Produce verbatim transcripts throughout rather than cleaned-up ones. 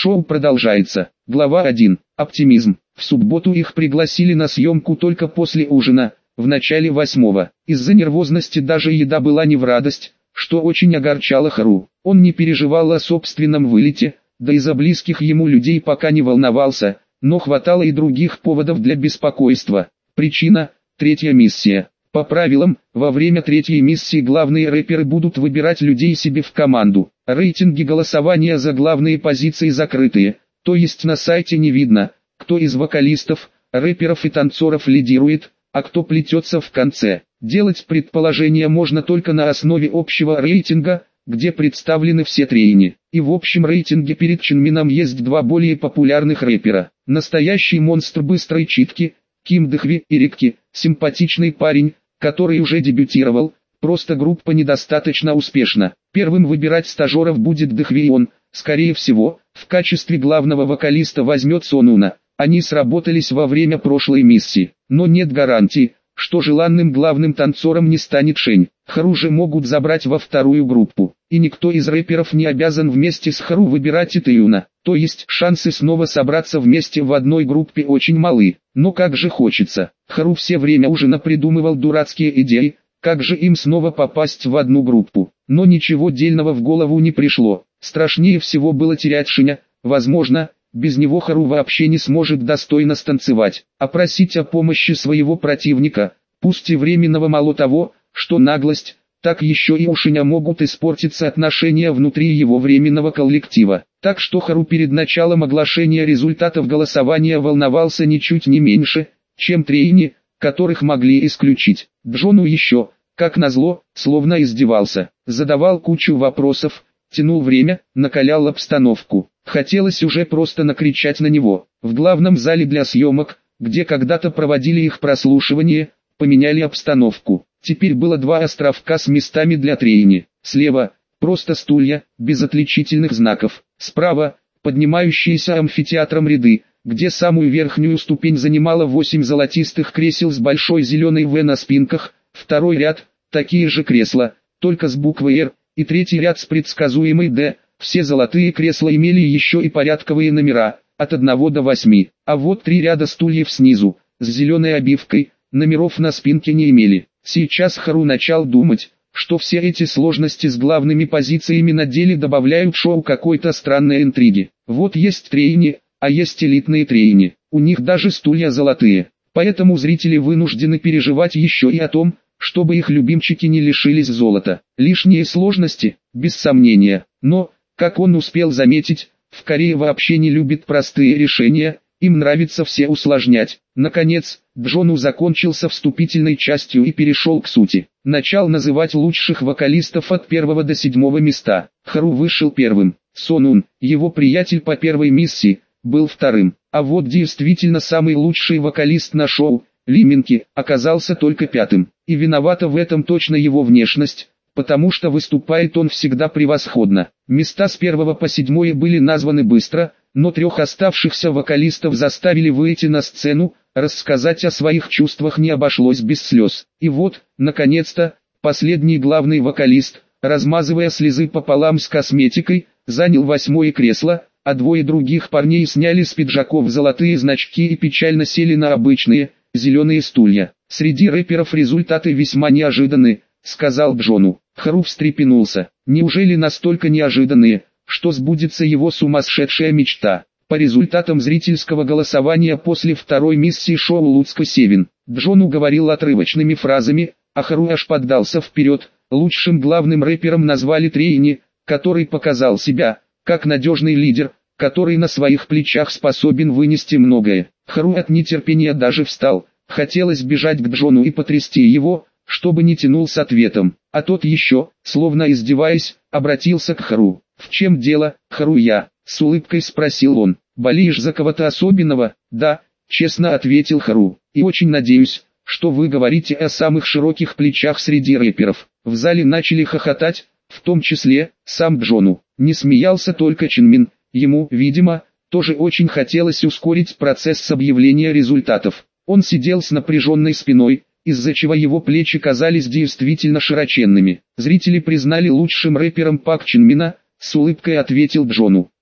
Шоу продолжается. Глава один. Оптимизм. В субботу их пригласили на съемку только после ужина, в начале восьмого. Из-за нервозности даже еда была не в радость, что очень огорчало Хару. Он не переживал о собственном вылете, да и за близких ему людей пока не волновался, но хватало и других поводов для беспокойства. Причина – третья миссия. По правилам, во время третьей миссии главные рэперы будут выбирать людей себе в команду. Рейтинги голосования за главные позиции закрытые, то есть на сайте не видно, кто из вокалистов, рэперов и танцоров лидирует, а кто плетется в конце. Делать предположения можно только на основе общего рейтинга, где представлены все трейни. И в общем рейтинге перед Чинмином есть два более популярных рэпера. Настоящий монстр быстрой читки, Ким Дэхви и Рикки, симпатичный парень, который уже дебютировал, просто группа недостаточно успешна. Первым выбирать стажеров будет Дэхви, и он, скорее всего, в качестве главного вокалиста возьмет Сонуна. Они сработались во время прошлой миссии, но нет гарантии, что желанным главным танцором не станет Шень. Хару же могут забрать во вторую группу, и никто из рэперов не обязан вместе с Хару выбирать Итаюна, то есть шансы снова собраться вместе в одной группе очень малы, но как же хочется. Хару все время уже напридумывал дурацкие идеи, как же им снова попасть в одну группу, но ничего дельного в голову не пришло. Страшнее всего было терять Шеня, возможно, без него Хару вообще не сможет достойно станцевать, а просить о помощи своего противника, пусть и временного, мало того, что наглость, так еще и у Шеня могут испортиться отношения внутри его временного коллектива. Так что Хару перед началом оглашения результатов голосования волновался ничуть не меньше, чем трейни, которых могли исключить. Джону еще, как назло, словно издевался, задавал кучу вопросов, тянул время, накалял обстановку. Хотелось уже просто накричать на него. В главном зале для съемок, где когда-то проводили их прослушивание, поменяли обстановку. Теперь было два островка с местами для трейни. Слева – просто стулья, без отличительных знаков. Справа – поднимающиеся амфитеатром ряды, где самую верхнюю ступень занимало восемь золотистых кресел с большой зеленой «В» на спинках. Второй ряд – такие же кресла, только с буквой «Р», и третий ряд с предсказуемой «Д». Все золотые кресла имели еще и порядковые номера, от одного до восьми, а вот три ряда стульев снизу, с зеленой обивкой, номеров на спинке не имели. Сейчас Хару начал думать, что все эти сложности с главными позициями на деле добавляют шоу какой-то странной интриги. Вот есть трейни, а есть элитные трейни, у них даже стулья золотые, поэтому зрители вынуждены переживать еще и о том, чтобы их любимчики не лишились золота. Лишние сложности, без сомнения, но, как он успел заметить, в Корее вообще не любят простые решения, им нравится все усложнять. Наконец, Джону закончился вступительной частью и перешел к сути. Начал называть лучших вокалистов от первого до седьмого места. Хару вышел первым. Сонун, его приятель по первой миссии, был вторым. А вот действительно самый лучший вокалист на шоу, Ли Минки, оказался только пятым. И виновата в этом точно его внешность, потому что выступает он всегда превосходно. Места с первого по седьмое были названы быстро, но трех оставшихся вокалистов заставили выйти на сцену, рассказать о своих чувствах не обошлось без слез. И вот, наконец-то, последний главный вокалист, размазывая слезы пополам с косметикой, занял восьмое кресло, а двое других парней сняли с пиджаков золотые значки и печально сели на обычные, зеленые стулья. Среди рэперов результаты весьма неожиданны, сказал Джону. Хару встрепенулся. Неужели настолько неожиданные, что сбудется его сумасшедшая мечта? По результатам зрительского голосования после второй миссии шоу «Луцко Севен», Джону говорил отрывочными фразами, а Хару аж поддался вперед. Лучшим главным рэпером назвали трейни, который показал себя, как надежный лидер, который на своих плечах способен вынести многое. Хару от нетерпения даже встал. Хотелось бежать к Джону и потрясти его, чтобы не тянул с ответом, а тот еще, словно издеваясь, обратился к Хару. «В чем дело, Хару?» я, с улыбкой спросил он. «Болеешь за кого-то особенного?» «Да», честно ответил Хару, «и очень надеюсь, что вы говорите о самых широких плечах среди рэперов». В зале начали хохотать, в том числе, сам Джону. Не смеялся только Чинмин, ему, видимо, тоже очень хотелось ускорить процесс объявления результатов. Он сидел с напряженной спиной, из-за чего его плечи казались действительно широченными. Зрители признали лучшим рэпером Пак Чинмина, с улыбкой ответил Джону.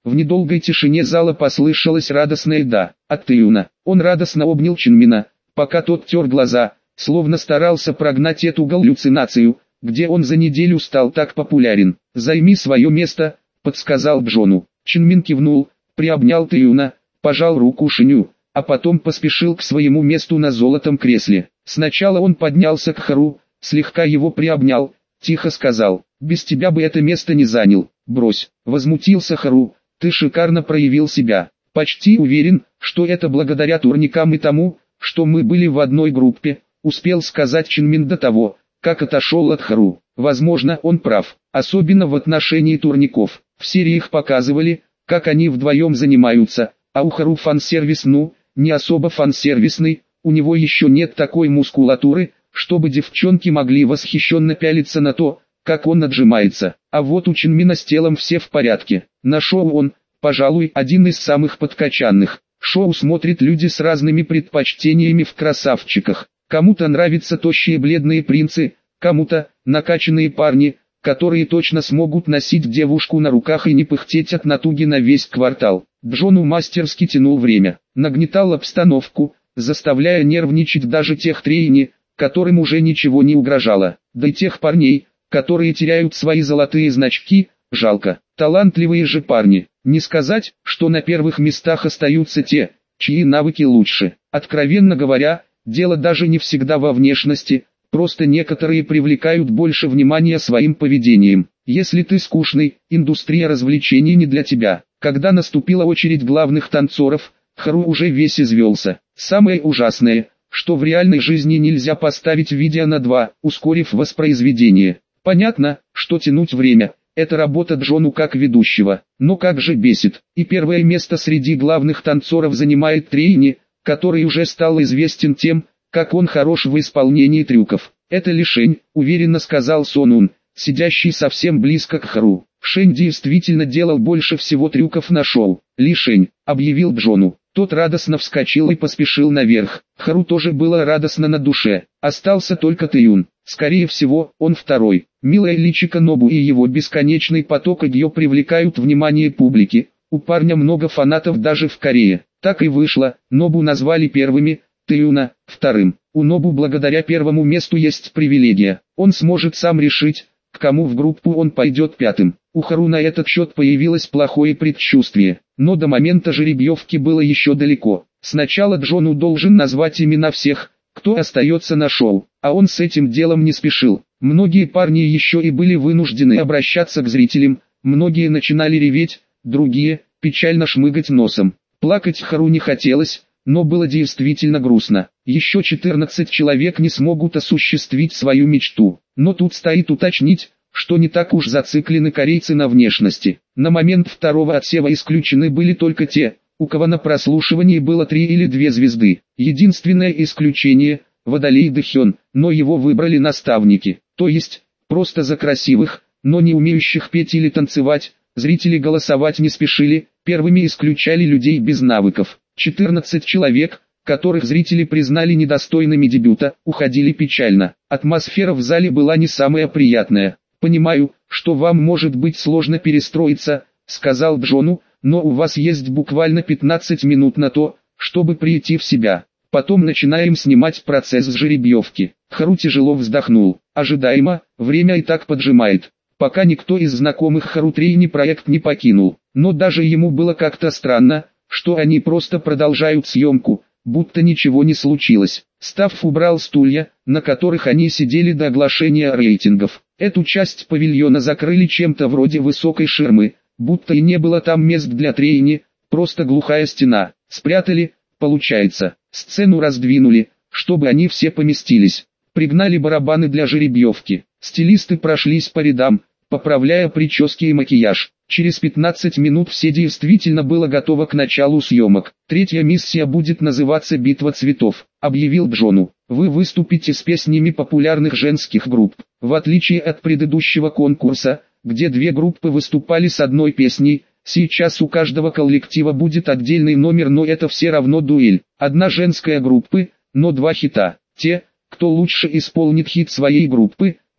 В недолгой тишине зала послышалось радостное «да» от Тэюна. Он радостно обнял Чинмина, пока тот тер глаза, словно старался прогнать эту галлюцинацию, где он за неделю стал так популярен. «Займи свое место», — подсказал Джону. Чинмин кивнул, приобнял Тэюна, пожал руку Шиню, а потом поспешил к своему месту на золотом кресле. Сначала он поднялся к Хару, слегка его приобнял, тихо сказал: «Без тебя бы это место не занял». «Брось», — возмутился Хару, — «ты шикарно проявил себя. Почти уверен, что это благодаря турникам и тому, что мы были в одной группе», — успел сказать Чинмин до того, как отошел от Хару. Возможно, он прав, особенно в отношении турников. В серии их показывали, как они вдвоем занимаются, а у Хару фан-сервис ну, не особо фан-сервисный, у него еще нет такой мускулатуры, чтобы девчонки могли восхищенно пялиться на то, как он отжимается. А вот у Чинмина с телом все в порядке. На шоу он, пожалуй, один из самых подкачанных. Шоу смотрят люди с разными предпочтениями в красавчиках. Кому-то нравятся тощие бледные принцы, кому-то накачанные парни, которые точно смогут носить девушку на руках и не пыхтеть от натуги на весь квартал. Джону мастерски тянул время, нагнетал обстановку, заставляя нервничать даже тех трейни, которым уже ничего не угрожало. Да и тех парней, которые теряют свои золотые значки, жалко. Талантливые же парни. Не сказать, что на первых местах остаются те, чьи навыки лучше. Откровенно говоря, дело даже не всегда во внешности, просто некоторые привлекают больше внимания своим поведением. Если ты скучный, индустрия развлечений не для тебя. Когда наступила очередь главных танцоров, Хару уже весь извелся. Самое ужасное, что в реальной жизни нельзя поставить видео на два, ускорив воспроизведение. Понятно, что тянуть время – это работа Джону как ведущего, но как же бесит. И первое место среди главных танцоров занимает Трейни, который уже стал известен тем, как он хорош в исполнении трюков. «Это Ли Шень», — уверенно сказал Сонун, сидящий совсем близко к Хару. Шень действительно делал больше всего трюков на шоу. «Ли Шень», — объявил Джону. Тот радостно вскочил и поспешил наверх. Хару тоже было радостно на душе. Остался только Тэюн. Скорее всего, он второй. Милая личико Нобу и его бесконечный поток идё привлекают внимание публики. У парня много фанатов даже в Корее. Так и вышло, Нобу назвали первыми, Тэюна – вторым. У Нобу благодаря первому месту есть привилегия. Он сможет сам решить, к кому в группу он пойдет пятым. У Хару на этот счет появилось плохое предчувствие, но до момента жеребьевки было еще далеко. Сначала Джону должен назвать имена всех, кто остается на шоу, а он с этим делом не спешил. Многие парни еще и были вынуждены обращаться к зрителям, многие начинали реветь, другие – печально шмыгать носом. Плакать Хару не хотелось, но было действительно грустно. Еще четырнадцать человек не смогут осуществить свою мечту. Но тут стоит уточнить, что не так уж зациклены корейцы на внешности. На момент второго отсева исключены были только те, у кого на прослушивании было три или две звезды. Единственное исключение – Водолей Дэхён, но его выбрали наставники. То есть, просто за красивых, но не умеющих петь или танцевать, зрители голосовать не спешили, первыми исключали людей без навыков. четырнадцать человек, которых зрители признали недостойными дебюта, уходили печально. Атмосфера в зале была не самая приятная. «Понимаю, что вам может быть сложно перестроиться», — сказал Джону, «но у вас есть буквально пятнадцать минут на то, чтобы прийти в себя. Потом начинаем снимать процесс с жеребьевки». Хару тяжело вздохнул. Ожидаемо, время и так поджимает. Пока никто из знакомых Хару Трейни проект не покинул. Но даже ему было как-то странно, что они просто продолжают съемку, будто ничего не случилось. Стафф убрал стулья, на которых они сидели до оглашения рейтингов. Эту часть павильона закрыли чем-то вроде высокой ширмы, будто и не было там мест для Трейни, просто глухая стена. Спрятали, получается. Сцену раздвинули, чтобы они все поместились. Пригнали барабаны для жеребьевки. Стилисты прошлись по рядам, поправляя прически и макияж. Через пятнадцать минут все действительно было готово к началу съемок. «Третья миссия будет называться «Битва цветов», — объявил Джону. «Вы выступите с песнями популярных женских групп. В отличие от предыдущего конкурса, где две группы выступали с одной песней, сейчас у каждого коллектива будет отдельный номер, но это все равно дуэль. Одна женская группа, но два хита. Те, кто лучше исполнит хит своей группы,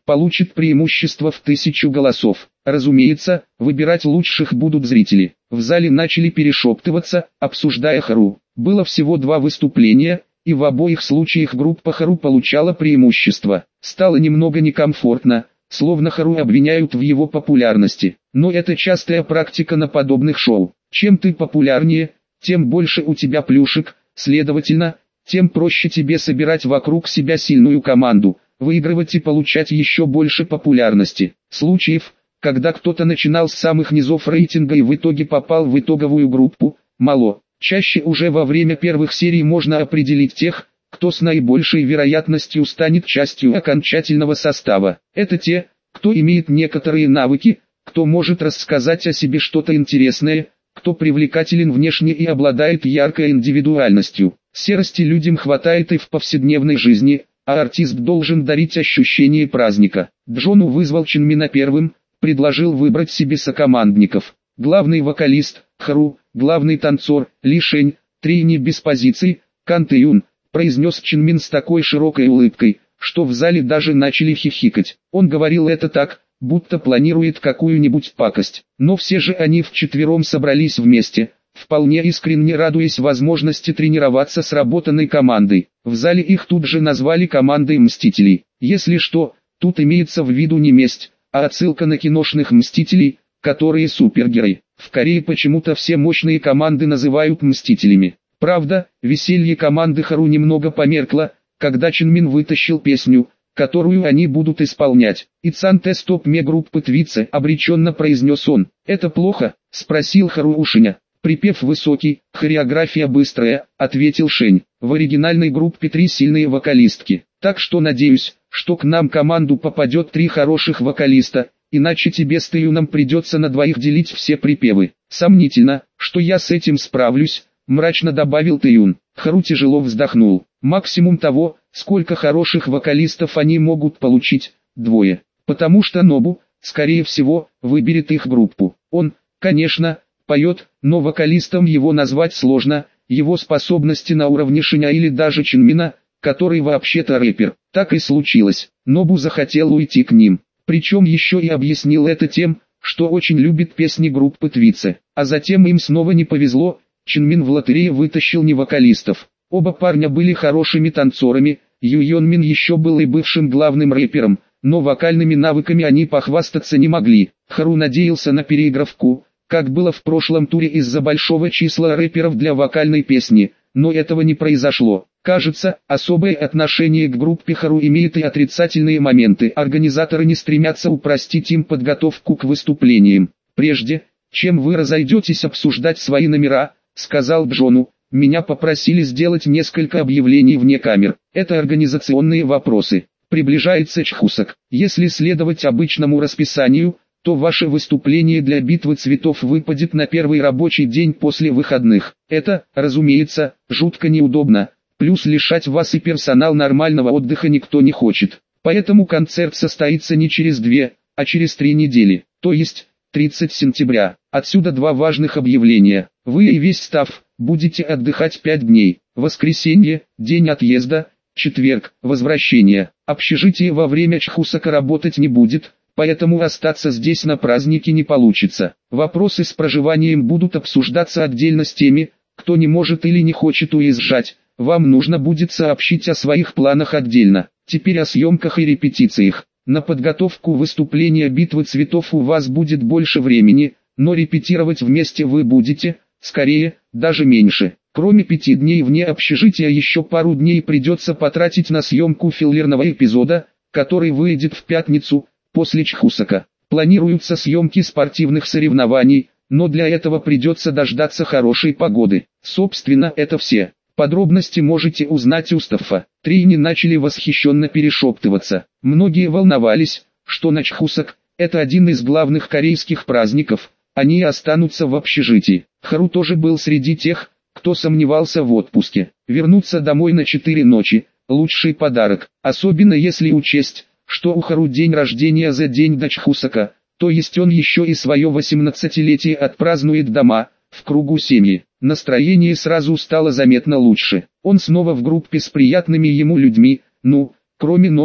получит преимущество в тысячу голосов. Разумеется, выбирать лучших будут зрители. В зале начали перешептываться, обсуждая Хару. Было всего два выступления, и в обоих случаях группа Хару получала преимущество. Стало немного некомфортно, словно Хару обвиняют в его популярности. Но это частая практика на подобных шоу. Чем ты популярнее, тем больше у тебя плюшек, следовательно, тем проще тебе собирать вокруг себя сильную команду, выигрывать и получать еще больше популярности. Случаев, когда кто-то начинал с самых низов рейтинга и в итоге попал в итоговую группу, мало. Чаще уже во время первых серий можно определить тех, кто с наибольшей вероятностью станет частью окончательного состава. Это те, кто имеет некоторые навыки, кто может рассказать о себе что-то интересное, кто привлекателен внешне и обладает яркой индивидуальностью. Серости людям хватает и в повседневной жизни, а артист должен дарить ощущение праздника. Джону вызвал Чинмина первым, предложил выбрать себе сокомандников. Главный вокалист – Хару, главный танцор – Ли Шень, тройни без позиций – Кан Тэ Юн, произнес Чинмин с такой широкой улыбкой, что в зале даже начали хихикать. Он говорил это так, будто планирует какую-нибудь пакость. Но все же они вчетвером собрались вместе, вполне искренне радуясь возможности тренироваться с сработанной командой. В зале их тут же назвали командой Мстителей. Если что, тут имеется в виду не месть, а отсылка на киношных Мстителей, которые супергерои. В Корее почему-то все мощные команды называют Мстителями. Правда, веселье команды Хару немного померкло, когда Чинмин вытащил песню, которую они будут исполнять. «Ицан Тэ Стоп Ме» группы Твице, обреченно произнес он. «Это плохо?» – спросил Хару у Шеня. «Припев высокий, хореография быстрая», – ответил Шень. «В оригинальной группе три сильные вокалистки, так что надеюсь, что к нам команду попадет три хороших вокалиста, иначе тебе с Тэюном придется на двоих делить все припевы». «Сомнительно, что я с этим справлюсь», – мрачно добавил Тэюн. Хару тяжело вздохнул. «Максимум того, сколько хороших вокалистов они могут получить, двое. Потому что Нобу, скорее всего, выберет их группу. Он, конечно, поет, но вокалистом его назвать сложно, его способности на уровне Шеня или даже Чинмина, который вообще-то рэпер». Так и случилось. Нобу захотел уйти к ним. Причем еще и объяснил это тем, что очень любит песни группы Твице. А затем им снова не повезло, Чинмин в лотерее вытащил не вокалистов. Оба парня были хорошими танцорами, Ю Йон Мин еще был и бывшим главным рэпером, но вокальными навыками они похвастаться не могли. Хару надеялся на переигровку, как было в прошлом туре из-за большого числа рэперов для вокальной песни, но этого не произошло. Кажется, особое отношение к группе Хару имеет и отрицательные моменты. Организаторы не стремятся упростить им подготовку к выступлениям. «Прежде, чем вы разойдетесь обсуждать свои номера», — сказал Джону, — «меня попросили сделать несколько объявлений вне камер. Это организационные вопросы. Приближается Чхусок. Если следовать обычному расписанию, то ваше выступление для битвы цветов выпадет на первый рабочий день после выходных. Это, разумеется, жутко неудобно. Плюс лишать вас и персонал нормального отдыха никто не хочет. Поэтому концерт состоится не через две, а через три недели, то есть тридцатого сентября. Отсюда два важных объявления. Вы и весь стафф будете отдыхать пять дней. Воскресенье – день отъезда, четверг – возвращение. Общежитие во время Чхусока работать не будет, поэтому остаться здесь на празднике не получится. Вопросы с проживанием будут обсуждаться отдельно с теми, кто не может или не хочет уезжать. Вам нужно будет сообщить о своих планах отдельно. Теперь о съемках и репетициях. На подготовку выступления битвы цветов у вас будет больше времени, но репетировать вместе вы будете, скорее, даже меньше. Кроме пяти дней вне общежития еще пару дней придется потратить на съемку филлерного эпизода, который выйдет в пятницу, после Чхусока. Планируются съемки спортивных соревнований, но для этого придется дождаться хорошей погоды. Собственно, это все. Подробности можете узнать у стаффа. Тройни начали восхищенно перешептываться. Многие волновались, что на Чхусок, это один из главных корейских праздников, они останутся в общежитии. Хару тоже был среди тех, кто сомневался в отпуске. Вернуться домой на четыре ночи – лучший подарок, особенно если учесть, что у Хару день рождения за день до Чхусока, то есть он еще и свое восемнадцатилетие отпразднует дома, в кругу семьи. Настроение сразу стало заметно лучше. Он снова в группе с приятными ему людьми, ну, кроме Нобу,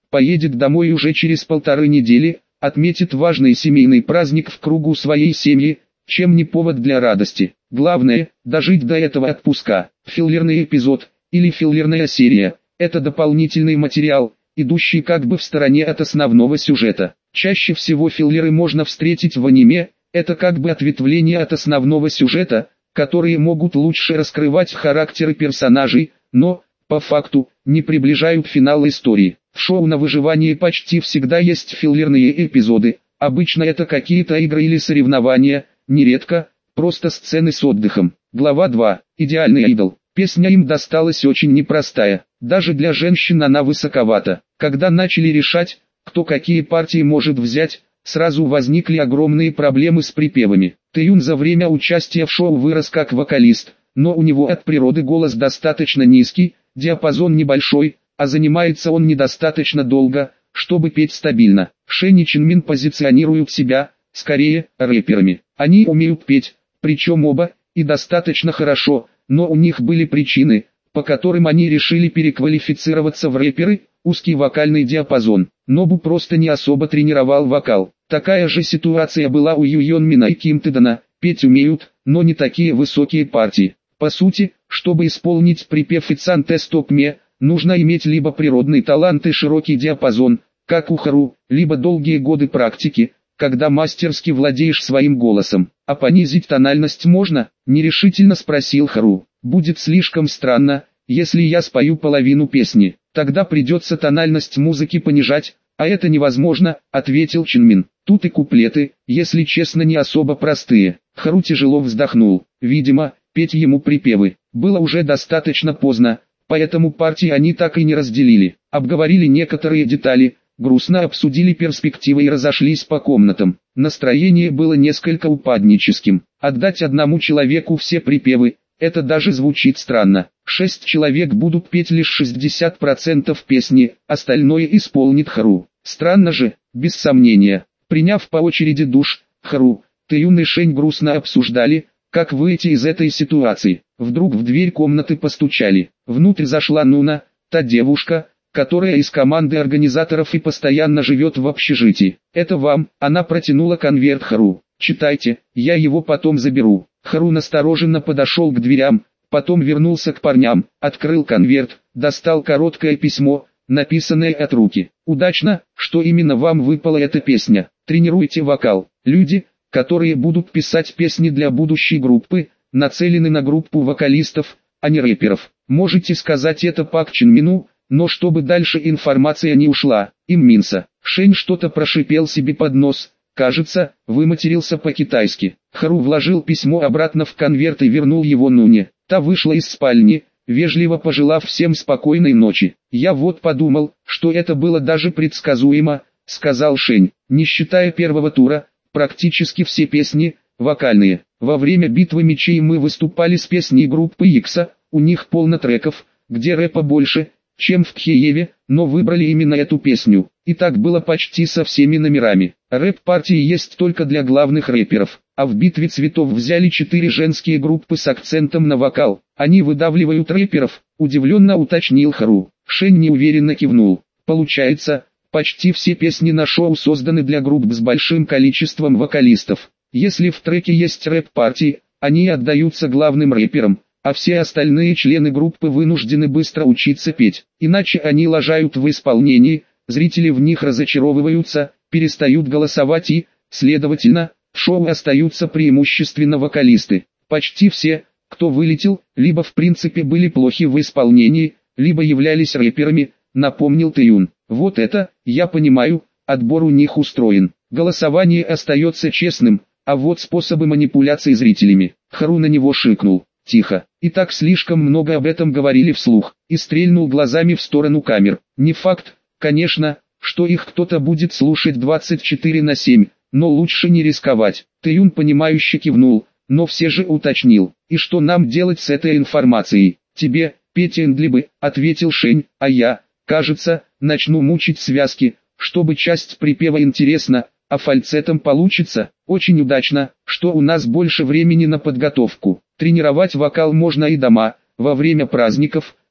поедет домой уже через полторы недели, отметит важный семейный праздник в кругу своей семьи, чем не повод для радости. Главное, дожить до этого отпуска. Филлерный эпизод, или филлерная серия, это дополнительный материал, идущий как бы в стороне от основного сюжета. Чаще всего филлеры можно встретить в аниме, это как бы ответвление от основного сюжета, которые могут лучше раскрывать характеры персонажей, но, по факту, не приближают финал истории. В шоу на выживание почти всегда есть филлерные эпизоды, обычно это какие-то игры или соревнования, нередко, просто сцены с отдыхом. Глава два. Идеальный идол. Песня им досталась очень непростая, даже для женщин она высоковата. Когда начали решать, кто какие партии может взять, сразу возникли огромные проблемы с припевами. Тэюн за время участия в шоу вырос как вокалист, но у него от природы голос достаточно низкий, диапазон небольшой, а занимается он недостаточно долго, чтобы петь стабильно. Шэнь и Чинмин позиционируют себя, скорее, рэперами. Они умеют петь, причем оба, и достаточно хорошо, но у них были причины, по которым они решили переквалифицироваться в рэперы, узкий вокальный диапазон. Нобу просто не особо тренировал вокал. Такая же ситуация была у Ю Йонмина и Ким Тэдана, петь умеют, но не такие высокие партии. По сути, чтобы исполнить припев «It's Ante Stop Me», нужно иметь либо природный талант и широкий диапазон, как у Хару, либо долгие годы практики, когда мастерски владеешь своим голосом. А понизить тональность можно? Нерешительно спросил Хару. Будет слишком странно, если я спою половину песни. Тогда придется тональность музыки понижать, а это невозможно, ответил Чинмин. Тут и куплеты, если честно, не особо простые. Хару тяжело вздохнул. Видимо, петь ему припевы было уже достаточно поздно, поэтому партии они так и не разделили. Обговорили некоторые детали, грустно обсудили перспективы и разошлись по комнатам. Настроение было несколько упадническим. Отдать одному человеку все припевы, это даже звучит странно. Шесть человек будут петь лишь шестьдесят процентов песни, остальное исполнит Хару. Странно же, без сомнения. Приняв по очереди душ, Хару, Тэюн и Шэнь грустно обсуждали, как выйти из этой ситуации. Вдруг в дверь комнаты постучали. Внутрь зашла Нуна, та девушка, которая из команды организаторов и постоянно живет в общежитии. «Это вам», она протянула конверт Хару. «Читайте, я его потом заберу». Хару настороженно подошел к дверям, потом вернулся к парням, открыл конверт, достал короткое письмо, написанное от руки. «Удачно, что именно вам выпала эта песня. Тренируйте вокал. Люди, которые будут писать песни для будущей группы, нацелены на группу вокалистов, а не рэперов. Можете сказать это Пак Чинмину, но чтобы дальше информация не ушла». Им Минса. Шэнь что-то прошипел себе под нос, кажется, выматерился по-китайски. Хару вложил письмо обратно в конверт и вернул его Нуне. Та вышла из спальни, вежливо пожелав всем спокойной ночи. «Я вот подумал, что это было даже предсказуемо», — сказал Шэнь. «Не считая первого тура, практически все песни, вокальные. Во время битвы мечей мы выступали с песней группы Икса, у них полно треков, где рэпа больше, чем в Кхееве, но выбрали именно эту песню. И так было почти со всеми номерами. Рэп-партии есть только для главных рэперов, а в битве цветов взяли четыре женские группы с акцентом на вокал. Они выдавливают рэперов», — удивленно уточнил Хару. Шэнь неуверенно кивнул. «Получается, почти все песни на шоу созданы для групп с большим количеством вокалистов. Если в треке есть рэп-партии, они отдаются главным рэперам, а все остальные члены группы вынуждены быстро учиться петь. Иначе они лажают в исполнении, зрители в них разочаровываются, перестают голосовать и, следовательно, в шоу остаются преимущественно вокалисты. Почти все, кто вылетел, либо в принципе были плохи в исполнении, либо являлись рэперами», — напомнил Тэюн. «Вот это, я понимаю, отбор у них устроен. Голосование остается честным, а вот способы манипуляции зрителями». Хару на него шикнул. «Тихо». И так слишком много об этом говорили вслух, и стрельнул глазами в сторону камер. Не факт, конечно, что их кто-то будет слушать двадцать четыре на семь, но лучше не рисковать. Тэюн понимающе кивнул, но все же уточнил. «И что нам делать с этой информацией?» «Тебе, Петя Эндлибы», — ответил Шэнь, «а я, кажется, начну мучить связки, чтобы часть припева интересна, а фальцетом получится. Очень удачно, что у нас больше времени на подготовку. Тренировать вокал можно и дома, во время праздников,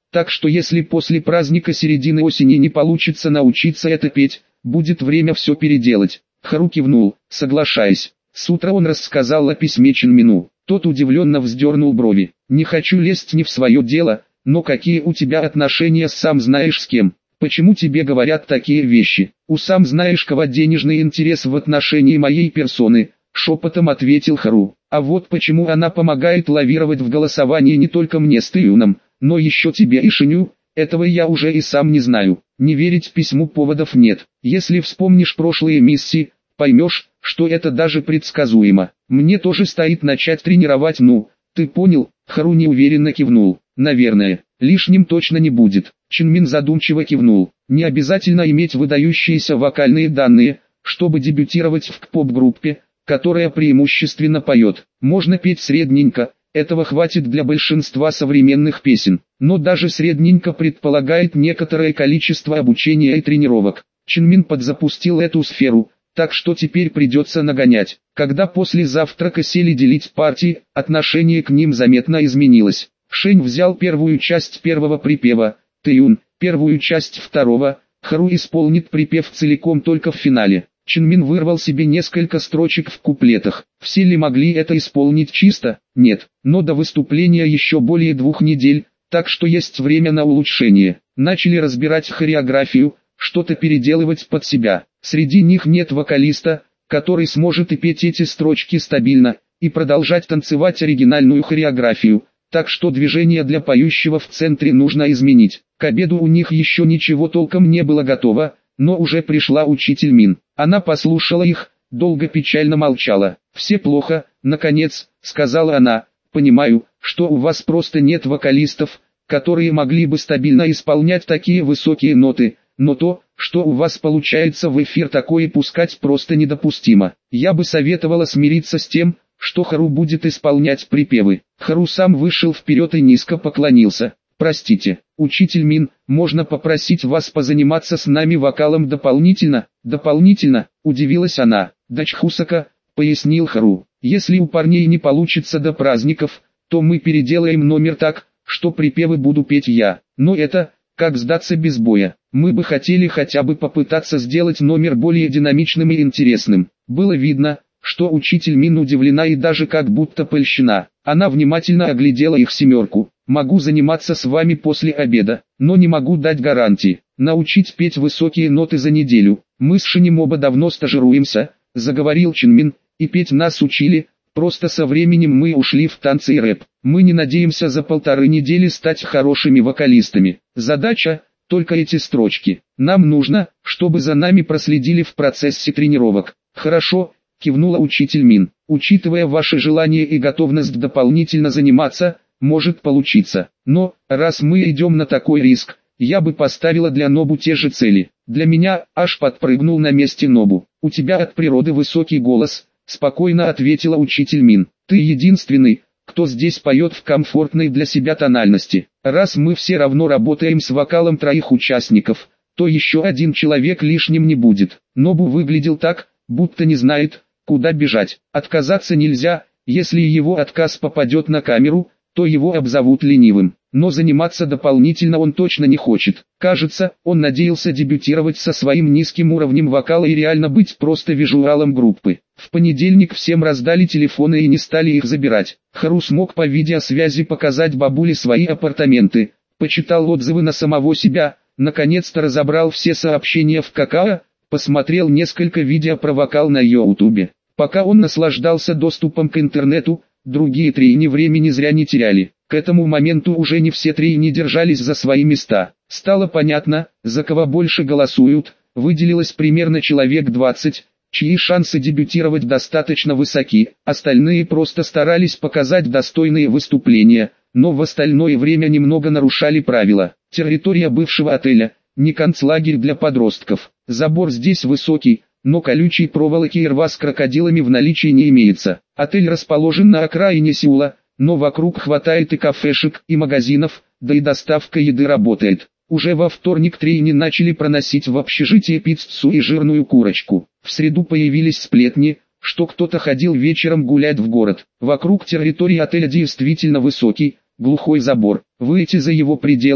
Так что если после праздника середины осени не получится научиться это петь, будет время все переделать. Хару кивнул, соглашаясь. С утра он рассказал о письме Чинмину. Тот удивленно вздернул брови. «Не хочу лезть не в свое дело, но какие у тебя отношения с сам знаешь с кем? Почему тебе говорят такие вещи? У сам знаешь кого денежный интерес в отношении моей персоны», шепотом ответил Хару. «А вот почему она помогает лавировать в голосовании не только мне с Тэюном, но еще тебе и Шиню, этого я уже и сам не знаю». Не верить письму поводов нет. Если вспомнишь прошлые миссии, поймешь, что это даже предсказуемо. Мне тоже стоит начать тренировать, ну, ты понял? Хару неуверенно кивнул. Наверное, лишним точно не будет. Чинмин задумчиво кивнул. Не обязательно иметь выдающиеся вокальные данные, чтобы дебютировать в поп-группе, которая преимущественно поет. Можно петь средненько, этого хватит для большинства современных песен. Но даже средненько предполагает некоторое количество обучения и тренировок. Чинмин подзапустил эту сферу, так что теперь придется нагонять. Когда после завтрака сели делить партии, отношение к ним заметно изменилось. Шень взял первую часть первого припева, Тэюн – первую часть второго, Хару исполнит припев целиком только в финале. Чинмин вырвал себе несколько строчек в куплетах. Все ли могли это исполнить чисто? Нет. Но до выступления еще более двух недель, так что есть время на улучшение. Начали разбирать хореографию, что-то переделывать под себя. Среди них нет вокалиста, который сможет и петь эти строчки стабильно, и продолжать танцевать оригинальную хореографию, так что движение для поющего в центре нужно изменить. К обеду у них еще ничего толком не было готово, но уже пришла учитель Мин. Она послушала их, долго печально молчала. «Все плохо, наконец», — сказала она. «Понимаю, что у вас просто нет вокалистов, которые могли бы стабильно исполнять такие высокие ноты, но то, что у вас получается в эфир такое пускать просто недопустимо. Я бы советовала смириться с тем, что Хару будет исполнять припевы». Хару сам вышел вперед и низко поклонился. «Простите, учитель Мин, можно попросить вас позаниматься с нами вокалом дополнительно?» «Дополнительно?» – удивилась она. «Дочь Хусака», – пояснил Хару. «Если у парней не получится до праздников, то мы переделаем номер так, что припевы буду петь я. Но это, как сдаться без боя. Мы бы хотели хотя бы попытаться сделать номер более динамичным и интересным». Было видно, что учитель Мин удивлена и даже как будто польщена. Она внимательно оглядела их семерку. «Могу заниматься с вами после обеда, но не могу дать гарантии. Научить петь высокие ноты за неделю. Мы с Шинем оба давно стажируемся», — заговорил Чинмин, — «и петь нас учили, просто со временем мы ушли в танцы и рэп. Мы не надеемся за полторы недели стать хорошими вокалистами. Задача — только эти строчки. Нам нужно, чтобы за нами проследили в процессе тренировок». «Хорошо», — кивнула учитель Мин. «Учитывая ваше желание и готовность дополнительно заниматься, может получиться. Но, раз мы идем на такой риск, я бы поставила для Нобу те же цели». «Для меня», — аж подпрыгнул на месте Нобу. «У тебя от природы высокий голос», — спокойно ответила учитель Мин. «Ты единственный, кто здесь поет в комфортной для себя тональности. Раз мы все равно работаем с вокалом троих участников, то еще один человек лишним не будет». Нобу выглядел так, будто не знает, куда бежать. Отказаться нельзя, если его отказ попадет на камеру, то его обзовут ленивым. Но заниматься дополнительно он точно не хочет. Кажется, он надеялся дебютировать со своим низким уровнем вокала и реально быть просто визуалом группы. В понедельник всем раздали телефоны и не стали их забирать. Хару смог по видеосвязи показать бабуле свои апартаменты, почитал отзывы на самого себя, наконец-то разобрал все сообщения в Какао, посмотрел несколько видео про вокал на ютубе. Пока он наслаждался доступом к интернету, другие трейни времени зря не теряли. К этому моменту уже не все трейни держались за свои места. Стало понятно, за кого больше голосуют, выделилось примерно человек двадцать, чьи шансы дебютировать достаточно высоки, остальные просто старались показать достойные выступления, но в остальное время немного нарушали правила. Территория бывшего отеля, не концлагерь для подростков. Забор здесь высокий, но колючей проволоки и рва с крокодилами в наличии не имеется. Отель расположен на окраине Сеула, но вокруг хватает и кафешек, и магазинов, да и доставка еды работает. Уже во вторник трейни начали проносить в общежитие пиццу и жирную курочку. В среду появились сплетни, что кто-то ходил вечером гулять в город. Вокруг территории отеля действительно высокий, глухой забор. Выйти за его пределы,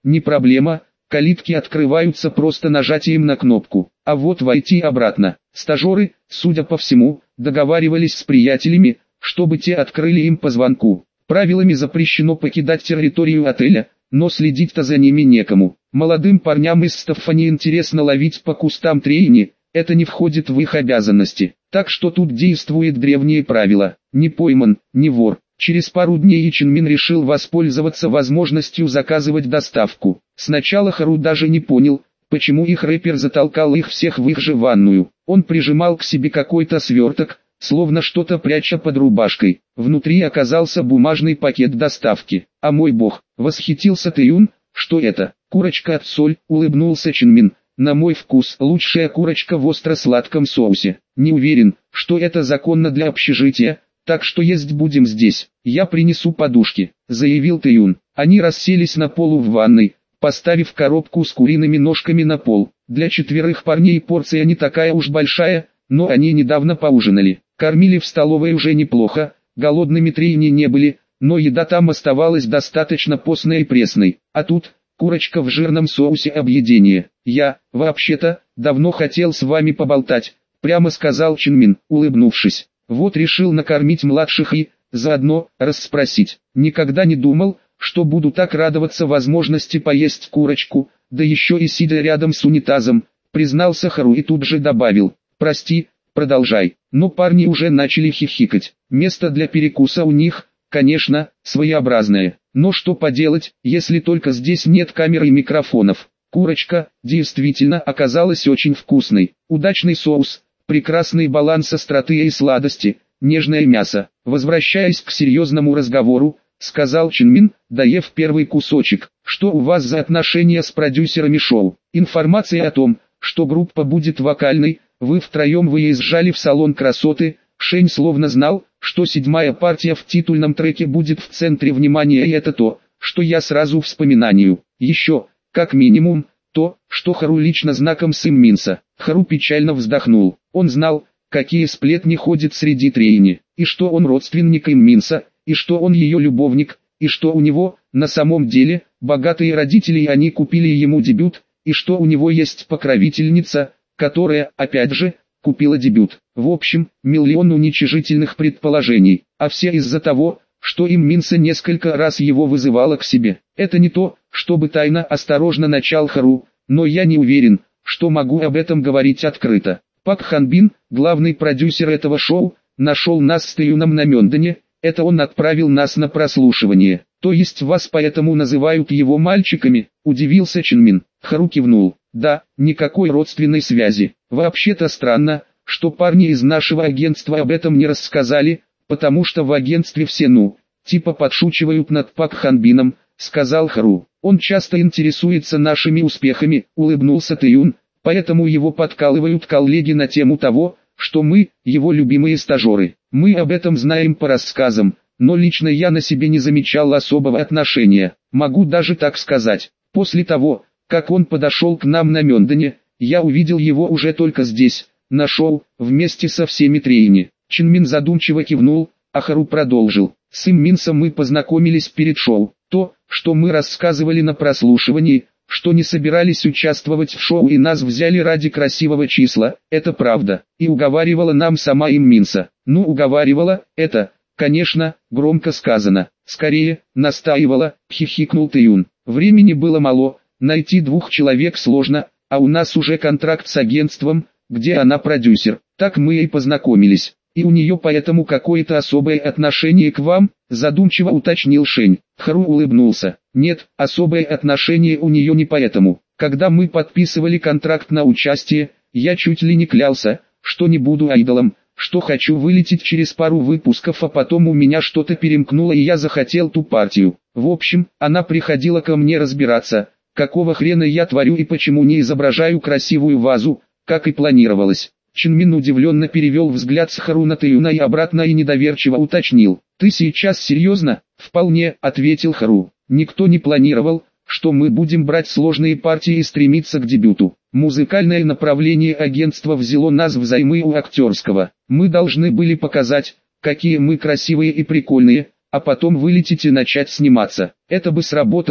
не проблема, калитки открываются просто нажатием на кнопку. А вот войти обратно. Стажеры, судя по всему, договаривались с приятелями, чтобы те открыли им по звонку. Правилами запрещено покидать территорию отеля, но следить-то за ними некому. Молодым парням из стаффа не интересно ловить по кустам трейни, это не входит в их обязанности. Так что тут действует древнее правило: не пойман, не вор. Через пару дней Чен Мин решил воспользоваться возможностью заказывать доставку. Сначала Хару даже не понял, почему их рэпер затолкал их всех в их же ванную. Он прижимал к себе какой-то сверток, словно что-то пряча под рубашкой. Внутри оказался бумажный пакет доставки. «А мой бог!» — восхитился Тэюн. «Что это?» «Курочка от соль», — улыбнулся Чен Мин. «На мой вкус лучшая курочка в остро-сладком соусе. Не уверен, что это законно для общежития, так что есть будем здесь. Я принесу подушки», — заявил Тэюн. Они расселись на полу в ванной, поставив коробку с куриными ножками на пол. Для четверых парней порция не такая уж большая, но они недавно поужинали. Кормили в столовой уже неплохо, голодными трейни не были, но еда там оставалась достаточно постной и пресной. А тут курочка в жирном соусе объедение. «Я, вообще-то, давно хотел с вами поболтать», — прямо сказал Чен Мин, улыбнувшись. «Вот решил накормить младших и, заодно, расспросить. Никогда не думал, что буду так радоваться возможности поесть курочку, да еще и сидя рядом с унитазом», — признался Хару и тут же добавил: «Прости, продолжай». Но парни уже начали хихикать. Место для перекуса у них, конечно, своеобразное. Но что поделать, если только здесь нет камер и микрофонов. Курочка, действительно, оказалась очень вкусной. Удачный соус, прекрасный баланс остроты и сладости, нежное мясо. Возвращаясь к серьезному разговору, сказал Чен Мин, доев первый кусочек: «Что у вас за отношения с продюсерами шоу?» «Информация о том, что группа будет вокальной, вы втроем выезжали в салон красоты». Шень словно знал, что седьмая партия в титульном треке будет в центре внимания, и это то, что я сразу вспоминаю. Еще, как минимум, то, что Хару лично знаком с Им Минса. Хару печально вздохнул. Он знал, какие сплетни ходят среди трейни, и что он родственник Им Минса, и что он ее любовник, и что у него, на самом деле, богатые родители и они купили ему дебют, и что у него есть покровительница, которая, опять же, купила дебют. В общем, миллион уничижительных предположений, а все из-за того, что Им Минса несколько раз его вызывала к себе. Это не то, чтобы тайно осторожно начал Хару, но я не уверен, что могу об этом говорить открыто. Пак Хан Бин, главный продюсер этого шоу, нашел нас с Тэюном на Мёндане, это он отправил нас на прослушивание. То есть вас поэтому называют его мальчиками, удивился Чен Мин. Хару кивнул. Да, никакой родственной связи. Вообще-то странно, что парни из нашего агентства об этом не рассказали, потому что в агентстве все ну, типа подшучивают над Пак Хан Бином, сказал Хару. Он часто интересуется нашими успехами, улыбнулся Тэюн, поэтому его подкалывают коллеги на тему того, что мы, его любимые стажеры. Мы об этом знаем по рассказам, но лично я на себе не замечал особого отношения. Могу даже так сказать. После того, как он подошел к нам на Мёндане, я увидел его уже только здесь, на шоу, вместе со всеми трейни. Чен Мин задумчиво кивнул, а Хару продолжил. С Им Минсом мы познакомились перед шоу. То, что мы рассказывали на прослушивании, что не собирались участвовать в шоу и нас взяли ради красивого числа, это правда. И уговаривала нам сама Им Минса. Ну, уговаривала, это, конечно, громко сказано. Скорее, настаивала, хихикнул Тэюн. Времени было мало, найти двух человек сложно, а у нас уже контракт с агентством, где она продюсер. Так мы и познакомились. И у нее поэтому какое-то особое отношение к вам, задумчиво уточнил Шень. Хару улыбнулся. Нет, особое отношение у нее не поэтому. Когда мы подписывали контракт на участие, я чуть ли не клялся, что не буду айдолом, что хочу вылететь через пару выпусков, а потом у меня что-то перемкнуло и я захотел ту партию. В общем, она приходила ко мне разбираться, какого хрена я творю и почему не изображаю красивую вазу, как и планировалось. Чен Мин удивленно перевел взгляд с Хару на Тэюна и обратно и недоверчиво уточнил. «Ты сейчас серьезно?» «Вполне», — ответил Хару. «Никто не планировал, что мы будем брать сложные партии и стремиться к дебюту. Музыкальное направление агентства взяло нас взаймы у актерского. Мы должны были показать, какие мы красивые и прикольные, а потом вылететь и начать сниматься. Это бы сработало,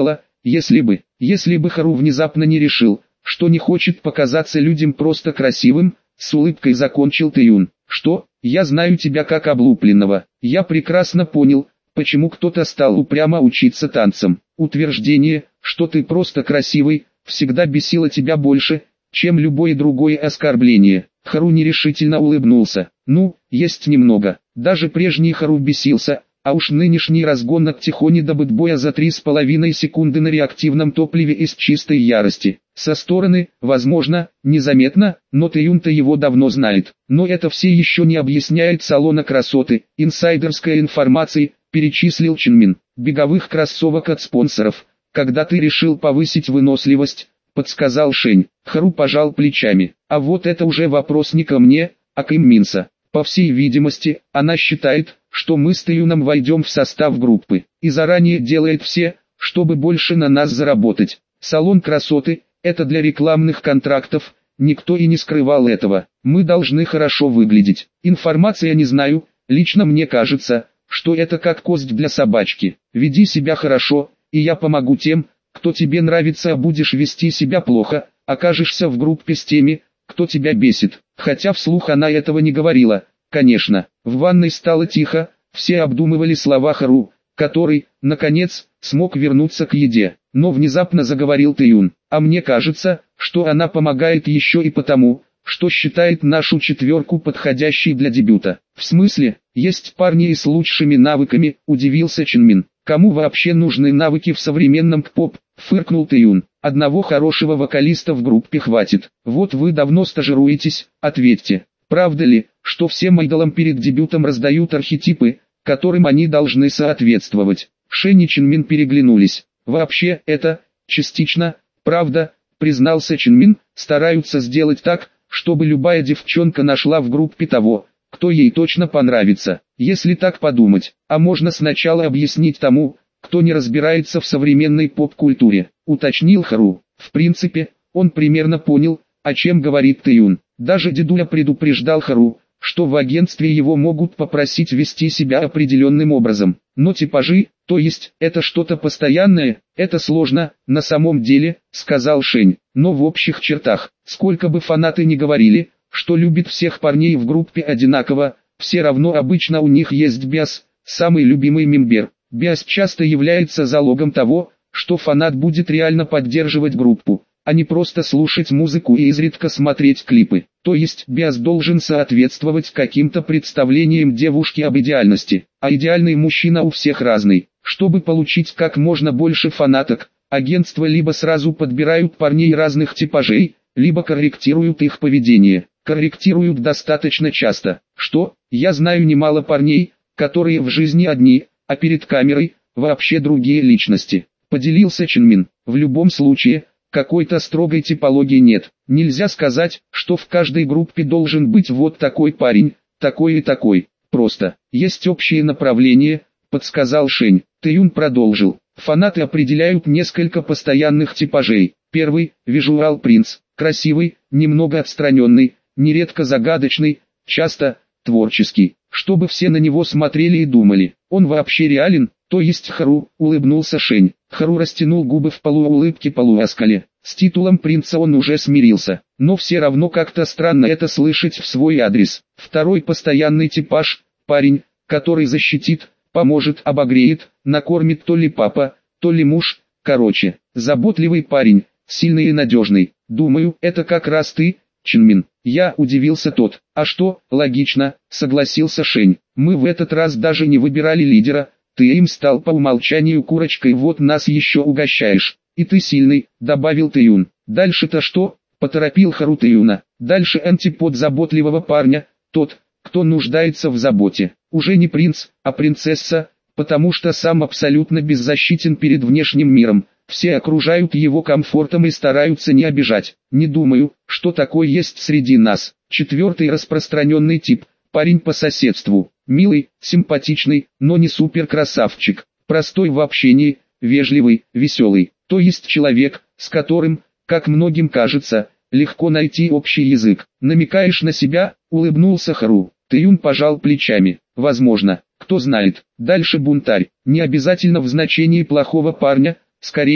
если бы, если бы Хару внезапно не решил, что не хочет показаться людям просто красивым, с улыбкой закончил Тэйюн. Что, я знаю тебя как облупленного, я прекрасно понял, почему кто-то стал упрямо учиться танцам. Утверждение, что ты просто красивый, всегда бесило тебя больше, чем любое другое оскорбление. Хару нерешительно улыбнулся. Ну, есть немного. Даже прежний Хару бесился, а уж нынешний разгон от Тихони до бэтбоя за три с половиной секунды на реактивном топливе из чистой ярости. Со стороны, возможно, незаметно, но Тэйюн-то его давно знает. Но это все еще не объясняет салона красоты, инсайдерской информации, перечислил Чинмин. Беговых кроссовок от спонсоров. Когда ты решил повысить выносливость, подсказал Шень. Хару пожал плечами. А вот это уже вопрос не ко мне, а к Им Минса. По всей видимости, она считает, что мы с Тэйюном войдем в состав группы, и заранее делает все, чтобы больше на нас заработать. Салон красоты – это для рекламных контрактов, никто и не скрывал этого. Мы должны хорошо выглядеть. Информация не знаю, лично мне кажется, что это как кость для собачки. Веди себя хорошо, и я помогу тем, кто тебе нравится, а будешь вести себя плохо, окажешься в группе с теми, кто тебя бесит. Хотя вслух она этого не говорила, конечно. В ванной стало тихо, все обдумывали слова Хару, который, наконец, смог вернуться к еде. Но внезапно заговорил Тэйюн. А мне кажется, что она помогает еще и потому, что считает нашу четверку подходящей для дебюта. В смысле, есть парни и с лучшими навыками, удивился Чинмин. Кому вообще нужны навыки в современном к-поп, фыркнул Тэйюн. Одного хорошего вокалиста в группе хватит. Вот вы давно стажируетесь, ответьте. Правда ли, что всем айдолам перед дебютом раздают архетипы, которым они должны соответствовать? Шень и Чинмин переглянулись. Вообще, это, частично, правда, признался Чинмин, стараются сделать так, чтобы любая девчонка нашла в группе того, кто ей точно понравится. Если так подумать, а можно сначала объяснить тому, кто не разбирается в современной поп-культуре, уточнил Хару. В принципе, он примерно понял, о чем говорит Тэйюн. Даже дедуля предупреждал Хару, что в агентстве его могут попросить вести себя определенным образом. Но типажи, то есть, это что-то постоянное, это сложно, на самом деле, сказал Шень. Но в общих чертах, сколько бы фанаты ни говорили, что любит всех парней в группе одинаково, все равно обычно у них есть биас, самый любимый мембер. Биас часто является залогом того, что фанат будет реально поддерживать группу, а не просто слушать музыку и изредка смотреть клипы. То есть биас должен соответствовать каким-то представлениям девушки об идеальности, а идеальный мужчина у всех разный. Чтобы получить как можно больше фанаток, агентства либо сразу подбирают парней разных типажей, либо корректируют их поведение. Корректируют достаточно часто. Что, я знаю немало парней, которые в жизни одни, а перед камерой вообще другие личности. Поделился Чинмин. В любом случае, какой-то строгой типологии нет. Нельзя сказать, что в каждой группе должен быть вот такой парень, такой и такой. Просто, есть общие направления, подсказал Шень. Тэйюн продолжил. Фанаты определяют несколько постоянных типажей. Первый, визуал принц, красивый, немного отстраненный, нередко загадочный, часто творческий, чтобы все на него смотрели и думали, он вообще реален, то есть Хару, улыбнулся Шень. Хару растянул губы в полуулыбке полуоскале. С титулом принца он уже смирился, но все равно как-то странно это слышать в свой адрес. Второй постоянный типаж, парень, который защитит, поможет, обогреет, накормит то ли папа, то ли муж, короче, заботливый парень, сильный и надежный. Думаю, это как раз ты, Чинмин. Я удивился тот. А что, логично, согласился Шень. Мы в этот раз даже не выбирали лидера, ты им стал по умолчанию курочкой, вот нас еще угощаешь. И ты сильный, добавил Тэйюн. Дальше-то что? Поторопил Хару Тэйюна. Дальше антипод заботливого парня, тот, кто нуждается в заботе. Уже не принц, а принцесса, потому что сам абсолютно беззащитен перед внешним миром. Все окружают его комфортом и стараются не обижать. Не думаю, что такое есть среди нас. Четвертый распространенный тип, парень по соседству. Милый, симпатичный, но не суперкрасавчик. Простой в общении, вежливый, веселый. То есть человек, с которым, как многим кажется, легко найти общий язык. Намекаешь на себя, улыбнулся Хару. Тэйюн пожал плечами. Возможно, кто знает. Дальше бунтарь. Не обязательно в значении плохого парня. Скорее,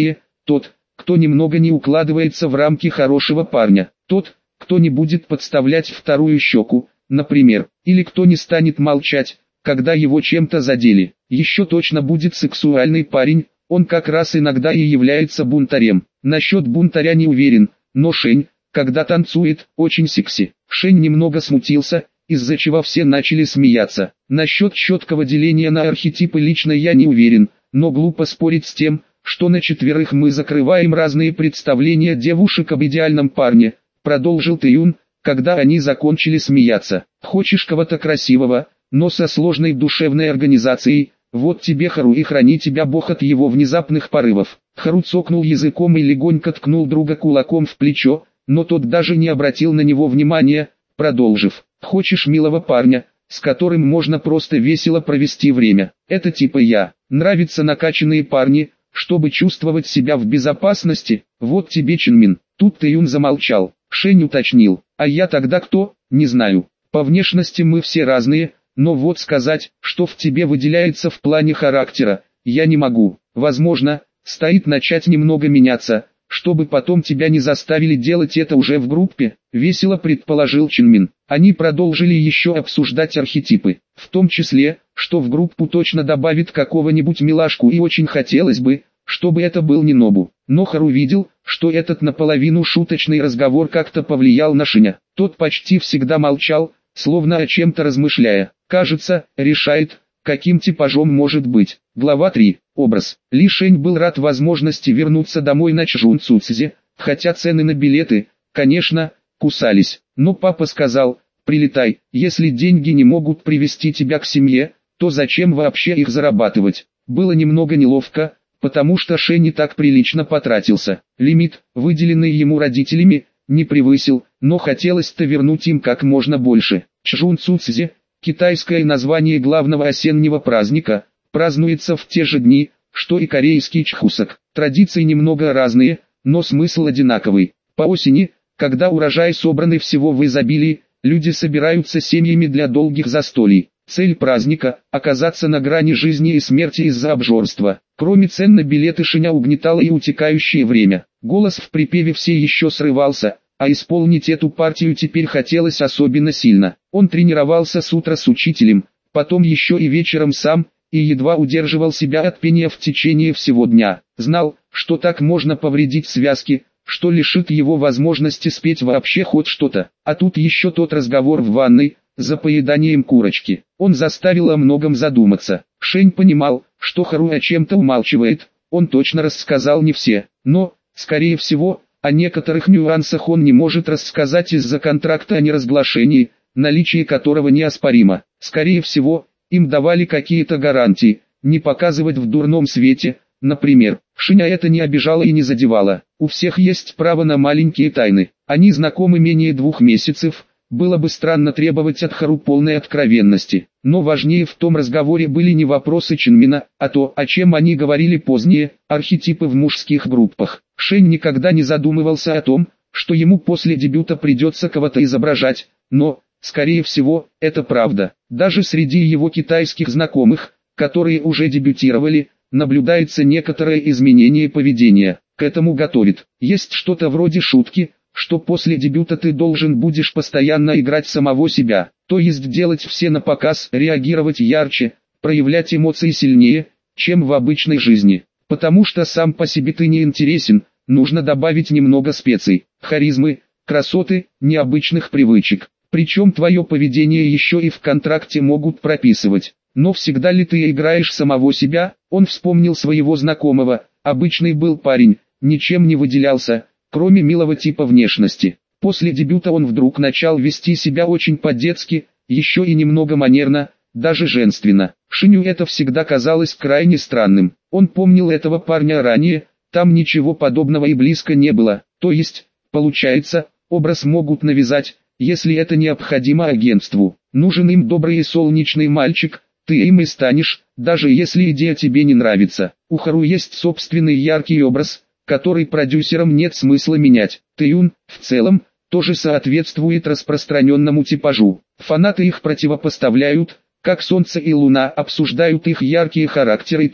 Тот, кто немного не укладывается в рамки хорошего парня. Тот, кто не будет подставлять вторую щеку, например, или кто не станет молчать, когда его чем-то задели. Еще точно будет сексуальный парень, он как раз иногда и является бунтарем. Насчет бунтаря не уверен, но Шень, когда танцует, очень секси. Шень немного смутился, из-за чего все начали смеяться. Насчет четкого деления на архетипы лично я не уверен, но глупо спорить с тем, что на четверых мы закрываем разные представления девушек об идеальном парне, продолжил Тэйюн, когда они закончили смеяться. Хочешь кого-то красивого, но со сложной душевной организацией, вот тебе Хару и храни тебя Бог от его внезапных порывов. Хару цокнул языком и легонько ткнул друга кулаком в плечо, но тот даже не обратил на него внимания, продолжив. Хочешь милого парня, с которым можно просто весело провести время? Это типа я. Нравятся накачанные парни, чтобы чувствовать себя в безопасности. Вот тебе Чинмин. Тут Тэйюн замолчал. Шень уточнил. А я тогда кто? Не знаю. По внешности мы все разные, но вот сказать, что в тебе выделяется в плане характера, я не могу. Возможно, стоит начать немного меняться, чтобы потом тебя не заставили делать это уже в группе, весело предположил Чинмин. Они продолжили еще обсуждать архетипы, в том числе, что в группу точно добавит какого-нибудь милашку, и очень хотелось бы, чтобы это был не Нобу. Но Хару видел, что этот наполовину шуточный разговор как-то повлиял на Шиня. Тот почти всегда молчал, словно о чем-то размышляя. Кажется, решает, каким типажом может быть. Глава три. Образ. Ли Шень был рад возможности вернуться домой на Чжунцуцзе, хотя цены на билеты, конечно, кусались. Но папа сказал, прилетай, если деньги не могут привести тебя к семье, то зачем вообще их зарабатывать? Было немного неловко, потому что Шень не так прилично потратился. Лимит, выделенный ему родителями, не превысил, но хотелось-то вернуть им как можно больше. Чжунцуцзе, китайское название главного осеннего праздника, празднуется в те же дни, что и корейский Чхусок. Традиции немного разные, но смысл одинаковый. По осени, когда урожай собраны всего в изобилии, люди собираются семьями для долгих застолий. Цель праздника – оказаться на грани жизни и смерти из-за обжорства. Кроме цен на билеты Шиня угнетало и утекающее время. Голос в припеве все еще срывался, а исполнить эту партию теперь хотелось особенно сильно. Он тренировался с утра с учителем, потом еще и вечером сам, и едва удерживал себя от пения в течение всего дня. Знал, что так можно повредить связки, что лишит его возможности спеть вообще хоть что-то. А тут еще тот разговор в ванной, за поеданием курочки. Он заставил о многом задуматься. Шень понимал, что Хару о чем-то умалчивает, он точно рассказал не все, но, скорее всего, о некоторых нюансах он не может рассказать из-за контракта о неразглашении, наличие которого неоспоримо. Скорее всего, им давали какие-то гарантии, не показывать в дурном свете, например. Шиня это не обижало и не задевало. У всех есть право на маленькие тайны. Они знакомы менее двух месяцев. Было бы странно требовать от Хару полной откровенности. Но важнее в том разговоре были не вопросы Чинмина, а то, о чем они говорили позднее, архетипы в мужских группах. Шень никогда не задумывался о том, что ему после дебюта придется кого-то изображать, но, скорее всего, это правда. Даже среди его китайских знакомых, которые уже дебютировали, наблюдается некоторое изменение поведения. К этому готовит. Есть что-то вроде шутки, что после дебюта ты должен будешь постоянно играть самого себя, то есть делать все на показ, реагировать ярче, проявлять эмоции сильнее, чем в обычной жизни. Потому что сам по себе ты не интересен, нужно добавить немного специй, харизмы, красоты, необычных привычек. Причем твое поведение еще и в контракте могут прописывать. Но всегда ли ты играешь самого себя? Он вспомнил своего знакомого, обычный был парень, ничем не выделялся, кроме милого типа внешности. После дебюта он вдруг начал вести себя очень по-детски, еще и немного манерно, даже женственно. Шиню это всегда казалось крайне странным. Он помнил этого парня ранее, там ничего подобного и близко не было. То есть, получается, образ могут навязать, если это необходимо агентству. Нужен им добрый и солнечный мальчик, ты им и станешь, даже если идея тебе не нравится. У Хару есть собственный яркий образ, который продюсерам нет смысла менять. Тэйюн, в целом, тоже соответствует распространенному типажу. Фанаты их противопоставляют, как Солнце и Луна обсуждают их яркие характеры и то,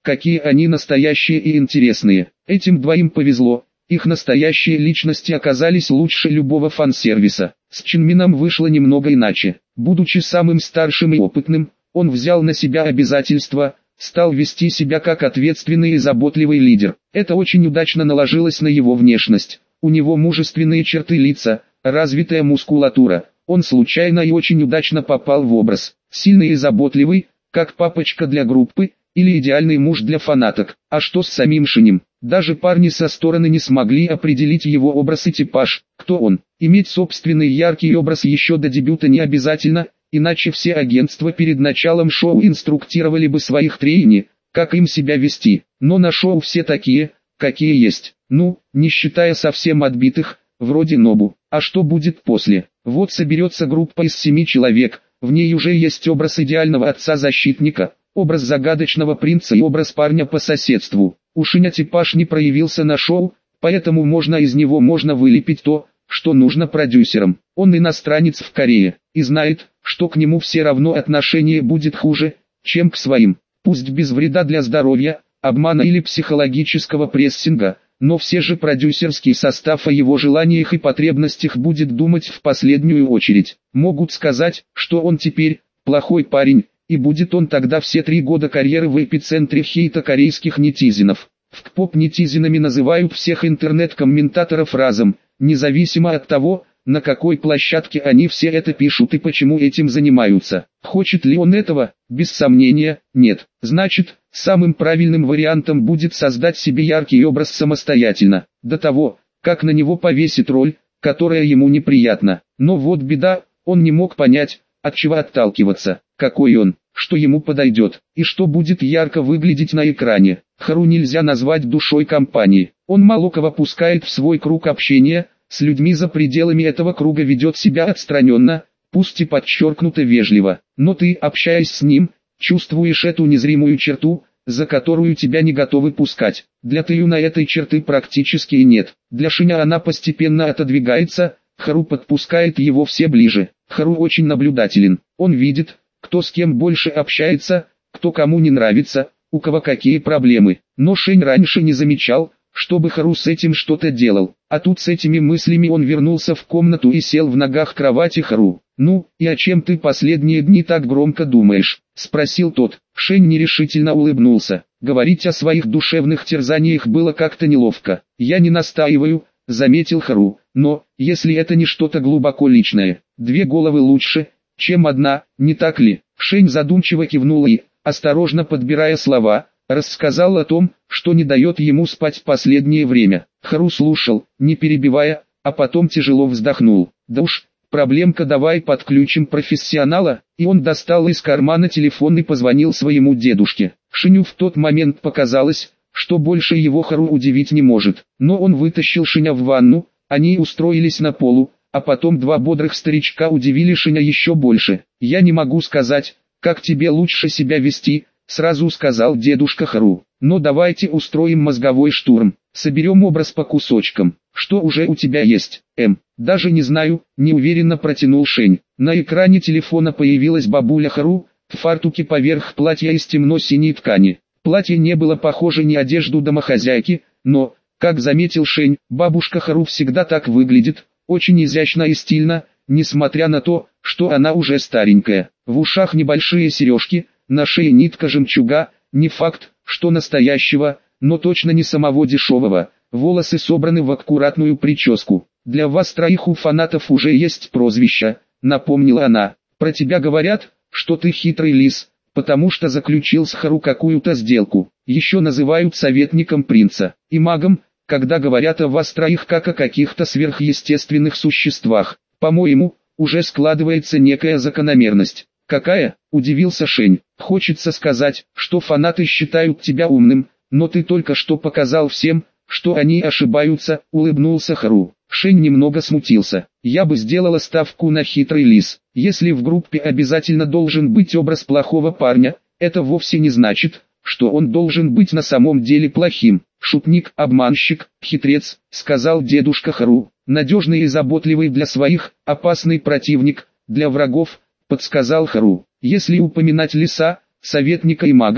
какие они настоящие и интересные. Этим двоим повезло, их настоящие личности оказались лучше любого фан-сервиса. С Чинмином вышло немного иначе. Будучи самым старшим и опытным, он взял на себя обязательства, стал вести себя как ответственный и заботливый лидер. Это очень удачно наложилось на его внешность. У него мужественные черты лица, развитая мускулатура. Он случайно и очень удачно попал в образ. Сильный и заботливый, как папочка для группы, или идеальный муж для фанаток. А что с самим Шинем? Даже парни со стороны не смогли определить его образ и типаж. Кто он? Иметь собственный яркий образ еще до дебюта не обязательно, иначе все агентства перед началом шоу инструктировали бы своих трейни, как им себя вести. Но на шоу все такие, какие есть. Ну, не считая совсем отбитых, вроде Нобу. А что будет после? Вот соберется группа из семи человек, в ней уже есть образ идеального отца-защитника, образ загадочного принца и образ парня по соседству. У Шиня типаж не проявился на шоу, поэтому можно из него можно вылепить то, что нужно продюсерам. Он иностранец в Корее, и знает, что к нему все равно отношение будет хуже, чем к своим. Пусть без вреда для здоровья, обмана или психологического прессинга, но все же продюсерский состав о его желаниях и потребностях будет думать в последнюю очередь. Могут сказать, что он теперь плохой парень, и будет он тогда все три года карьеры в эпицентре хейта корейских нетизинов. В КПоп нетизинами называют всех интернет-комментаторов разом, независимо от того, на какой площадке они все это пишут и почему этим занимаются. Хочет ли он этого? Без сомнения, нет. Значит, самым правильным вариантом будет создать себе яркий образ самостоятельно, до того, как на него повесит роль, которая ему неприятна. Но вот беда, он не мог понять, от чего отталкиваться, какой он, что ему подойдет, и что будет ярко выглядеть на экране. Хару нельзя назвать душой компании. Он мало кого пускает в свой круг общения, с людьми за пределами этого круга ведет себя отстраненно, пусть и подчеркнуто вежливо. Но ты, общаясь с ним, чувствуешь эту незримую черту, за которую тебя не готовы пускать. Для Тэюна этой черты практически и нет. Для Шиня она постепенно отодвигается, Хару подпускает его все ближе. Хару очень наблюдателен. Он видит, кто с кем больше общается, кто кому не нравится, у кого какие проблемы. Но Шинь раньше не замечал, чтобы Хару с этим что-то делал. А тут с этими мыслями он вернулся в комнату и сел в ногах кровати Хару. «Ну, и о чем ты последние дни так громко думаешь?» – спросил тот. Шинь нерешительно улыбнулся. Говорить о своих душевных терзаниях было как-то неловко. «Я не настаиваю», – заметил Хару. «Но, если это не что-то глубоко личное, две головы лучше, чем одна, не так ли?» Шинь задумчиво кивнул и, осторожно подбирая слова, рассказал о том, что не дает ему спать в последнее время. Хару слушал, не перебивая, а потом тяжело вздохнул. «Да уж, проблемка, давай подключим профессионала», и он достал из кармана телефон и позвонил своему дедушке. Шиню в тот момент показалось, что больше его Хару удивить не может. Но он вытащил Шиня в ванну, они устроились на полу, а потом два бодрых старичка удивили Шиня еще больше. «Я не могу сказать, как тебе лучше себя вести», сразу сказал дедушка Хару. «Но давайте устроим мозговой штурм, соберем образ по кусочкам. Что уже у тебя есть, Эм?» «Даже не знаю», неуверенно протянул Шинь. На экране телефона появилась бабуля Хару, в фартуке поверх платья из темно-синей ткани. Платье не было похоже на одежду домохозяйки, но, как заметил Шинь, бабушка Хару всегда так выглядит, очень изящно и стильно, несмотря на то, что она уже старенькая. В ушах небольшие сережки, на шее нитка жемчуга, не факт, что настоящего, но точно не самого дешевого. Волосы собраны в аккуратную прическу. «Для вас троих у фанатов уже есть прозвище», — напомнила она. «Про тебя говорят, что ты хитрый лис, потому что заключил с Хару какую-то сделку. Еще называют советником принца и магом, когда говорят о вас троих как о каких-то сверхъестественных существах. По-моему, уже складывается некая закономерность». «Какая?» – удивился Шинь. «Хочется сказать, что фанаты считают тебя умным, но ты только что показал всем, что они ошибаются», – улыбнулся Хару. Шинь немного смутился. «Я бы сделала ставку на хитрый лис. Если в группе обязательно должен быть образ плохого парня, это вовсе не значит, что он должен быть на самом деле плохим. Шутник, обманщик, хитрец», – сказал дедушка Хару. «Надежный и заботливый для своих, опасный противник, для врагов», – подсказал Хару. «Если упоминать лиса, советника и мага,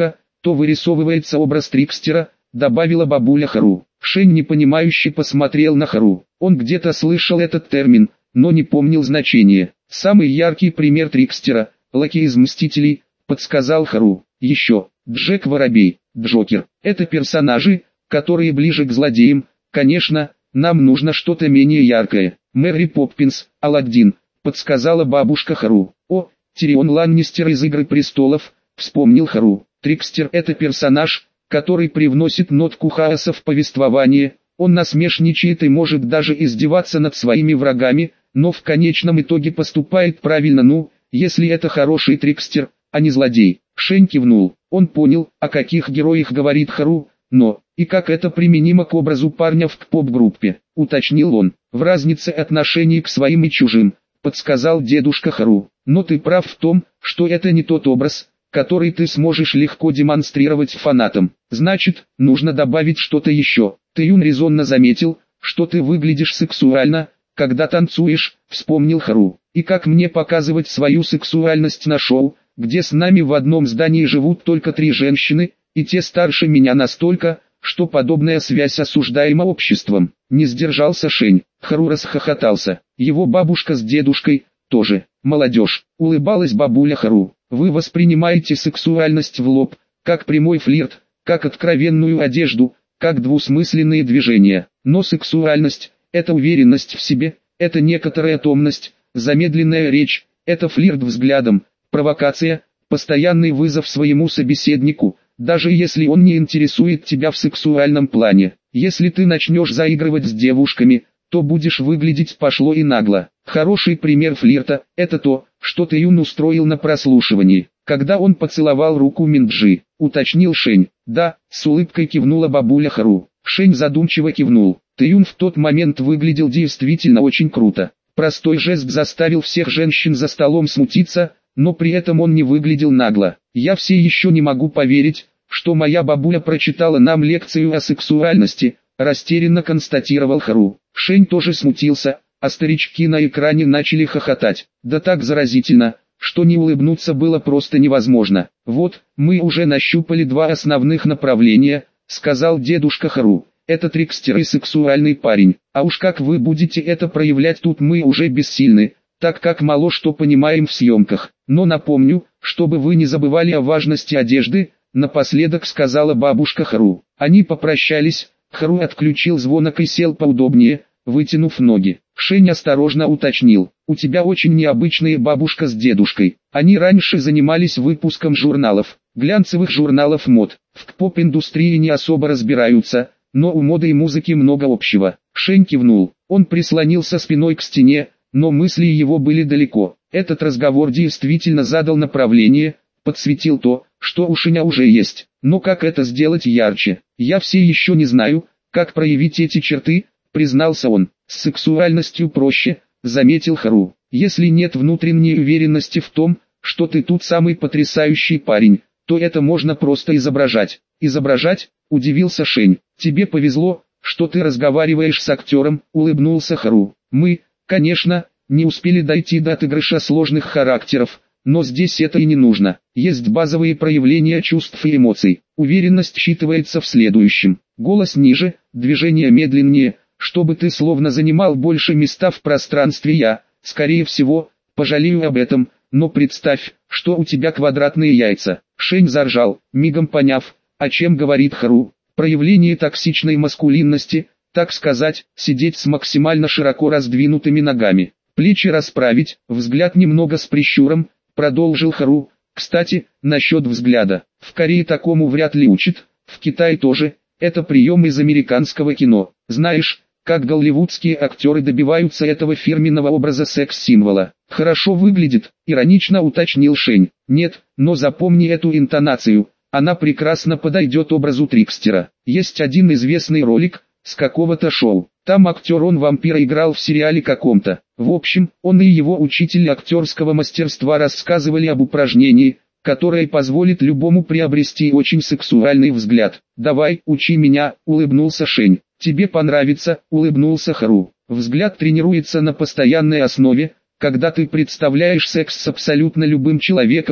то вырисовывается образ трикстера, добавила бабуля Хару. Шень непонимающе посмотрел на Хару. Он где-то слышал этот термин, но не помнил значения. Самый яркий пример трикстера, лакей из Мстителей, подсказал Хару. Еще, Джек Воробей, Джокер. Это персонажи, которые ближе к злодеям. Конечно, нам нужно что-то менее яркое. Мэри Поппинс, Аладдин, подсказала бабушка Хару. О, Тирион Ланнистер из «Игры престолов», вспомнил Хару. Трикстер — это персонаж, который привносит нотку хаоса в повествование. Он насмешничает и может даже издеваться над своими врагами, но в конечном итоге поступает правильно. Ну, если это хороший трикстер, а не злодей. Шень кивнул. Он понял, о каких героях говорит Хару, но, и как это применимо к образу парня в поп-группе, уточнил он. В разнице отношений к своим и чужим, подсказал дедушка Хару. Но ты прав в том, что это не тот образ, который ты сможешь легко демонстрировать фанатам. Значит, нужно добавить что-то еще. Тэюн резонно заметил, что ты выглядишь сексуально, когда танцуешь, вспомнил Хару. И как мне показывать свою сексуальность на шоу, где с нами в одном здании живут только три женщины, и те старше меня настолько, что подобная связь осуждаема обществом. Не сдержался Шень. Хару расхохотался. Его бабушка с дедушкой тоже. Молодежь, улыбалась бабуля Хару. Вы воспринимаете сексуальность в лоб, как прямой флирт, как откровенную одежду, как двусмысленные движения. Но сексуальность – это уверенность в себе, это некоторая томность, замедленная речь, это флирт взглядом, провокация, постоянный вызов своему собеседнику, даже если он не интересует тебя в сексуальном плане. Если ты начнешь заигрывать с девушками, то будешь выглядеть пошло и нагло. Хороший пример флирта – это то, что Тэюн устроил на прослушивании, когда он поцеловал руку Минджи, уточнил Шень. Да, с улыбкой кивнула бабуля Хару. Шень задумчиво кивнул. Тэюн в тот момент выглядел действительно очень круто. Простой жест заставил всех женщин за столом смутиться, но при этом он не выглядел нагло. Я все еще не могу поверить, что моя бабуля прочитала нам лекцию о сексуальности, растерянно констатировал Хару. Шень тоже смутился, а старички на экране начали хохотать. Да так заразительно, что не улыбнуться было просто невозможно. Вот, мы уже нащупали два основных направления, сказал дедушка Хару. Это трикстер и сексуальный парень. А уж как вы будете это проявлять, тут мы уже бессильны, так как мало что понимаем в съемках. Но напомню, чтобы вы не забывали о важности одежды, напоследок сказала бабушка Хару. Они попрощались, Хару отключил звонок и сел поудобнее, вытянув ноги. Шень осторожно уточнил. У тебя очень необычные бабушка с дедушкой. Они раньше занимались выпуском журналов, глянцевых журналов мод. В поп-индустрии не особо разбираются, но у моды и музыки много общего. Шень кивнул. Он прислонился спиной к стене, но мысли его были далеко. Этот разговор действительно задал направление, подсветил то, что у Шеня уже есть. Но как это сделать ярче? Я все еще не знаю, как проявить эти черты, признался он. С сексуальностью проще, заметил Хару. Если нет внутренней уверенности в том, что ты тут самый потрясающий парень, то это можно просто изображать. Изображать? Удивился Шень. Тебе повезло, что ты разговариваешь с актером, улыбнулся Хару. Мы, конечно, не успели дойти до отыгрыша сложных характеров, но здесь это и не нужно. Есть базовые проявления чувств и эмоций. Уверенность считывается в следующем. Голос ниже, движение медленнее, чтобы ты словно занимал больше места в пространстве. Я, скорее всего, пожалею об этом, но представь, что у тебя квадратные яйца. Шень заржал, мигом поняв, о чем говорит Хару. Проявление токсичной маскулинности, так сказать, сидеть с максимально широко раздвинутыми ногами. Плечи расправить, взгляд немного с прищуром, продолжил Хару. Кстати, насчет взгляда. В Корее такому вряд ли учат, в Китае тоже. Это прием из американского кино. Знаешь, как голливудские актеры добиваются этого фирменного образа секс-символа. Хорошо выглядит, иронично уточнил Шень. Нет, но запомни эту интонацию. Она прекрасно подойдет образу трикстера. Есть один известный ролик, с какого-то шоу. Там актер он вампира играл в сериале каком-то. В общем, он и его учитель актерского мастерства рассказывали об упражнении, которое позволит любому приобрести очень сексуальный взгляд. «Давай, учи меня», — улыбнулся Шень. «Тебе понравится», — улыбнулся Хару. Взгляд тренируется на постоянной основе, когда ты представляешь секс с абсолютно любым человеком,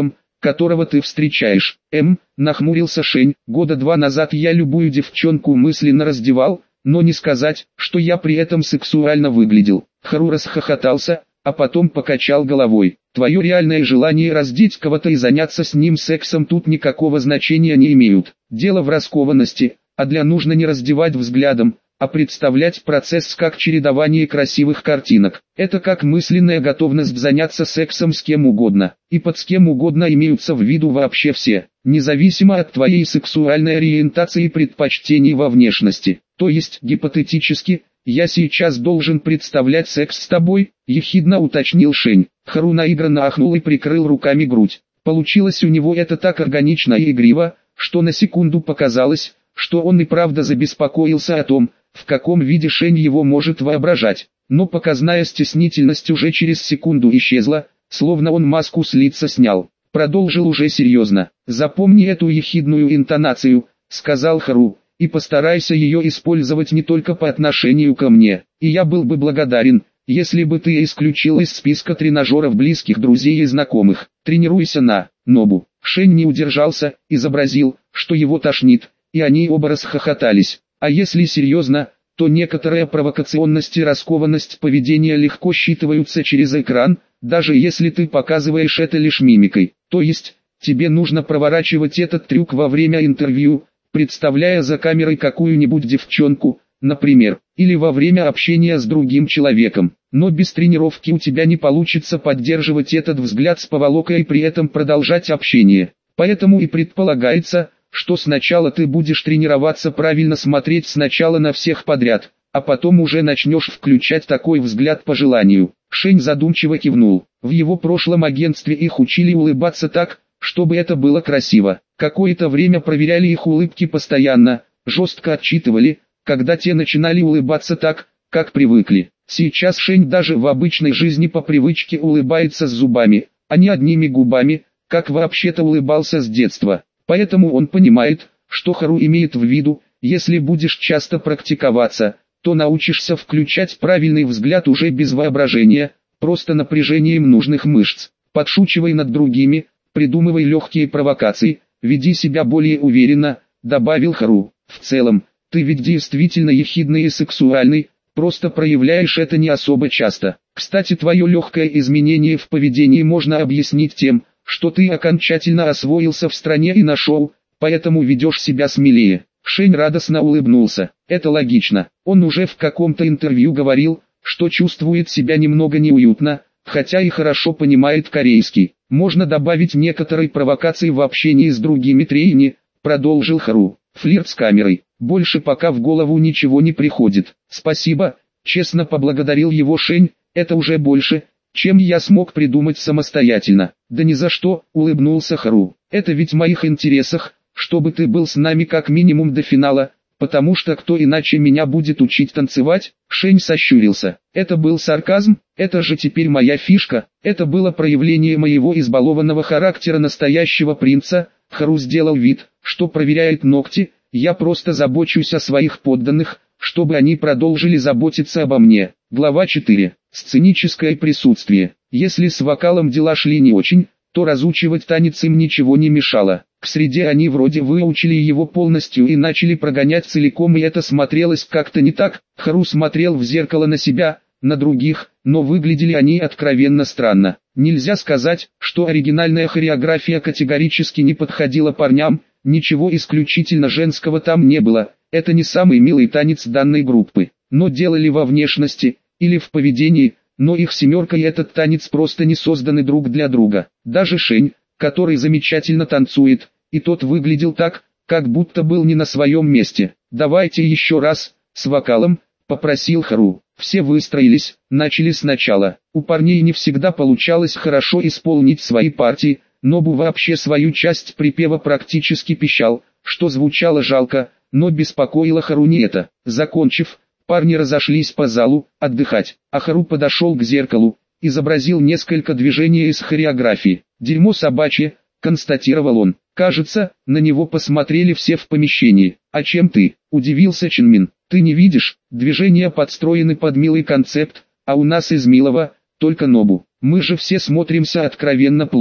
которого ты встречаешь. М, нахмурился Шень, года два назад я любую девчонку мысленно раздевал, но не сказать, что я при этом сексуально выглядел. Хару расхохотался, а потом покачал головой. Твое реальное желание раздеть кого-то и заняться с ним сексом тут никакого значения не имеют. Дело в раскованности, а для нужно не раздевать взглядом, а представлять процесс как чередование красивых картинок. Это как мысленная готовность заняться сексом с кем угодно, и под с кем угодно имеются в виду вообще все, независимо от твоей сексуальной ориентации и предпочтений во внешности. То есть, гипотетически, я сейчас должен представлять секс с тобой, ехидно уточнил Шень. Хару наигранно ахнул и прикрыл руками грудь. Получилось у него это так органично и игриво, что на секунду показалось, что он и правда забеспокоился о том, в каком виде Шень его может воображать. Но показная стеснительность уже через секунду исчезла, словно он маску с лица снял. Продолжил уже серьезно. «Запомни эту ехидную интонацию», — сказал Хару, — «и постарайся ее использовать не только по отношению ко мне. И я был бы благодарен, если бы ты исключил из списка тренажеров близких друзей и знакомых. Тренируйся на Нобу». Шень не удержался, изобразил, что его тошнит, и они оба расхохотались. А если серьезно, то некоторая провокационность и раскованность поведения легко считываются через экран, даже если ты показываешь это лишь мимикой. То есть, тебе нужно проворачивать этот трюк во время интервью, представляя за камерой какую-нибудь девчонку, например, или во время общения с другим человеком. Но без тренировки у тебя не получится поддерживать этот взгляд с поволокой и при этом продолжать общение. Поэтому и предполагается, что сначала ты будешь тренироваться правильно смотреть сначала на всех подряд, а потом уже начнешь включать такой взгляд по желанию. Шень задумчиво кивнул. В его прошлом агентстве их учили улыбаться так, чтобы это было красиво. Какое-то время проверяли их улыбки постоянно, жестко отчитывали, когда те начинали улыбаться так, как привыкли. Сейчас Шень даже в обычной жизни по привычке улыбается с зубами, а не одними губами, как вообще-то улыбался с детства. Поэтому он понимает, что Хару имеет в виду, если будешь часто практиковаться, то научишься включать правильный взгляд уже без воображения, просто напряжением нужных мышц. Подшучивай над другими, придумывай легкие провокации, веди себя более уверенно, добавил Хару. В целом, ты ведь действительно ехидный и сексуальный, просто проявляешь это не особо часто. Кстати, твое легкое изменение в поведении можно объяснить тем, что ты окончательно освоился в стране и нашел, поэтому ведешь себя смелее. Шень радостно улыбнулся. Это логично. Он уже в каком-то интервью говорил, что чувствует себя немного неуютно, хотя и хорошо понимает корейский. Можно добавить некоторые провокации в общении с другими трейни, продолжил Хару. Флирт с камерой. Больше пока в голову ничего не приходит. Спасибо, честно поблагодарил его Шень, это уже больше, чем я смог придумать самостоятельно. Да ни за что, улыбнулся Хару. Это ведь в моих интересах, чтобы ты был с нами как минимум до финала, потому что кто иначе меня будет учить танцевать? Шень сощурился. Это был сарказм, это же теперь моя фишка, это было проявление моего избалованного характера настоящего принца. Хару сделал вид, что проверяет ногти, я просто забочусь о своих подданных, чтобы они продолжили заботиться обо мне. Глава четыре. Сценическое присутствие. Если с вокалом дела шли не очень, то разучивать танец им ничего не мешало. К среде они вроде выучили его полностью и начали прогонять целиком, и это смотрелось как-то не так. Хару смотрел в зеркало на себя, на других, но выглядели они откровенно странно. Нельзя сказать, что оригинальная хореография категорически не подходила парням, ничего исключительно женского там не было. Это не самый милый танец данной группы, но делали во внешности или в поведении, но их семерка и этот танец просто не созданы друг для друга. Даже Шень, который замечательно танцует, и тот выглядел так, как будто был не на своем месте. «Давайте еще раз, с вокалом», — попросил Хару. Все выстроились, начали сначала. У парней не всегда получалось хорошо исполнить свои партии, Нобу вообще свою часть припева практически пищал, что звучало жалко, но беспокоило Хару не это. Закончив, парни разошлись по залу, отдыхать, а Хару подошел к зеркалу, изобразил несколько движений из хореографии. «Дерьмо собачье», — констатировал он. Кажется, на него посмотрели все в помещении. «А чем ты?» — удивился Чинмин. «Ты не видишь, движения подстроены под милый концепт, а у нас из милого, только Нобу. Мы же все смотримся откровенно плохо».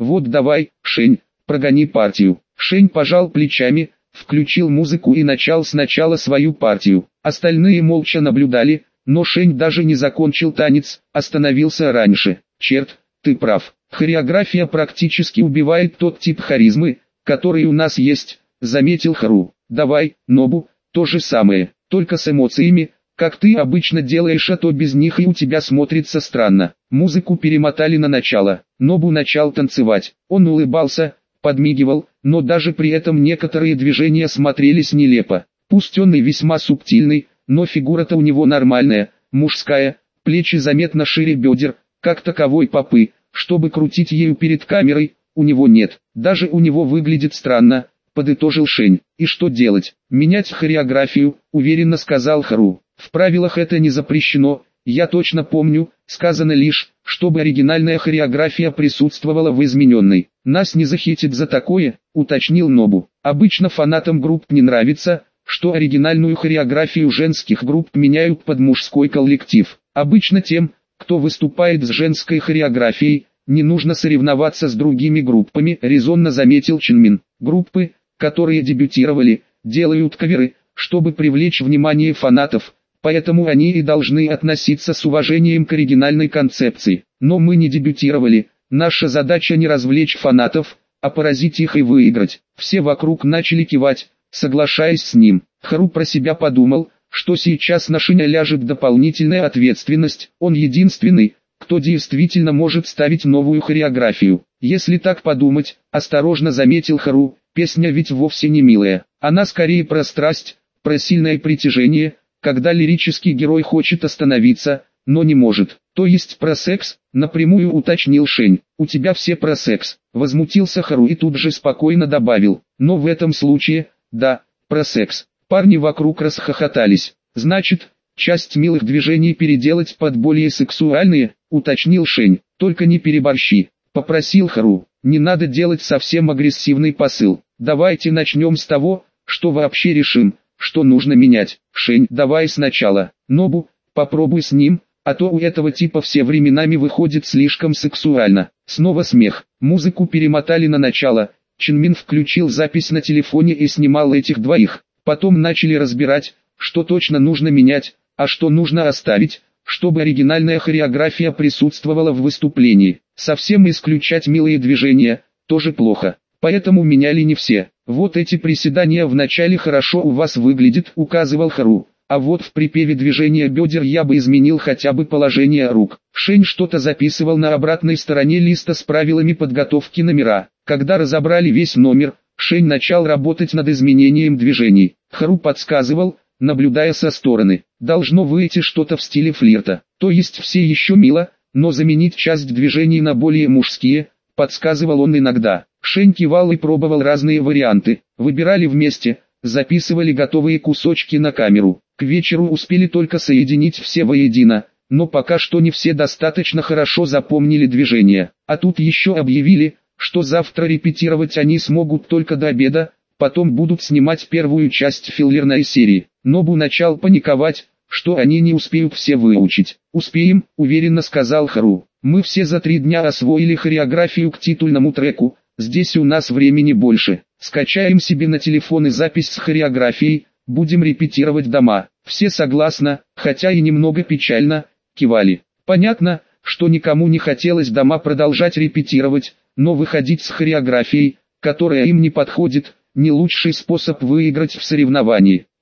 Вот давай, Шень, прогони партию. Шень пожал плечами, включил музыку и начал сначала свою партию. Остальные молча наблюдали, но Шень даже не закончил танец, остановился раньше. Черт, ты прав. Хореография практически убивает тот тип харизмы, который у нас есть, заметил Хару. Давай, Нобу, то же самое, только с эмоциями, как ты обычно делаешь, а то без них и у тебя смотрится странно. Музыку перемотали на начало. Нобу начал танцевать. Он улыбался, подмигивал, но даже при этом некоторые движения смотрелись нелепо. Пусть он и весьма субтильный, но фигура-то у него нормальная, мужская, плечи заметно шире бедер, как таковой попы, чтобы крутить ею перед камерой, у него нет. Даже у него выглядит странно, подытожил Шень. И что делать? Менять хореографию, уверенно сказал Хару. В правилах это не запрещено, я точно помню, сказано лишь, чтобы оригинальная хореография присутствовала в измененной. Нас не захитит за такое, уточнил Нобу. Обычно фанатам групп не нравится, что оригинальную хореографию женских групп меняют под мужской коллектив. Обычно тем, кто выступает с женской хореографией, не нужно соревноваться с другими группами, резонно заметил Чинмин. Группы, которые дебютировали, делают каверы, чтобы привлечь внимание фанатов, поэтому они и должны относиться с уважением к оригинальной концепции. Но мы не дебютировали, наша задача не развлечь фанатов, а поразить их и выиграть. Все вокруг начали кивать, соглашаясь с ним. Хару про себя подумал, что сейчас на Шиня ляжет дополнительная ответственность, он единственный, кто действительно может ставить новую хореографию. Если так подумать, осторожно заметил Хару, песня ведь вовсе не милая, она скорее про страсть, про сильное притяжение, когда лирический герой хочет остановиться, но не может. То есть про секс, напрямую уточнил Шень. У тебя все про секс, возмутился Хару и тут же спокойно добавил. Но в этом случае, да, про секс. Парни вокруг расхохотались. Значит, часть милых движений переделать под более сексуальные, уточнил Шень. Только не переборщи, попросил Хару. Не надо делать совсем агрессивный посыл. Давайте начнем с того, что вообще решим, что нужно менять. Шень, давай сначала. Нобу, попробуй с ним, а то у этого типа все временами выходит слишком сексуально. Снова смех. Музыку перемотали на начало. Чинмин включил запись на телефоне и снимал этих двоих. Потом начали разбирать, что точно нужно менять, а что нужно оставить, чтобы оригинальная хореография присутствовала в выступлении. Совсем исключать милые движения тоже плохо. Поэтому меняли не все. Вот эти приседания вначале хорошо у вас выглядят, указывал Хару. А вот в припеве движения бедер я бы изменил хотя бы положение рук. Шень что-то записывал на обратной стороне листа с правилами подготовки номера. Когда разобрали весь номер, Шень начал работать над изменением движений. Хару подсказывал, наблюдая со стороны. Должно выйти что-то в стиле флирта. То есть все еще мило, но заменить часть движений на более мужские, подсказывал он иногда. Шень кивал и пробовал разные варианты. Выбирали вместе, записывали готовые кусочки на камеру. К вечеру успели только соединить все воедино, но пока что не все достаточно хорошо запомнили движения. А тут еще объявили, что завтра репетировать они смогут только до обеда, потом будут снимать первую часть филлерной серии. Нобу начал паниковать, что они не успеют все выучить. «Успеем», — уверенно сказал Хару. «Мы все за три дня освоили хореографию к титульному треку, здесь у нас времени больше. Скачаем себе на телефоны запись с хореографией, будем репетировать дома». Все согласно, хотя и немного печально, кивали. Понятно, что никому не хотелось дома продолжать репетировать, но выходить с хореографией, которая им не подходит, не лучший способ выиграть в соревновании.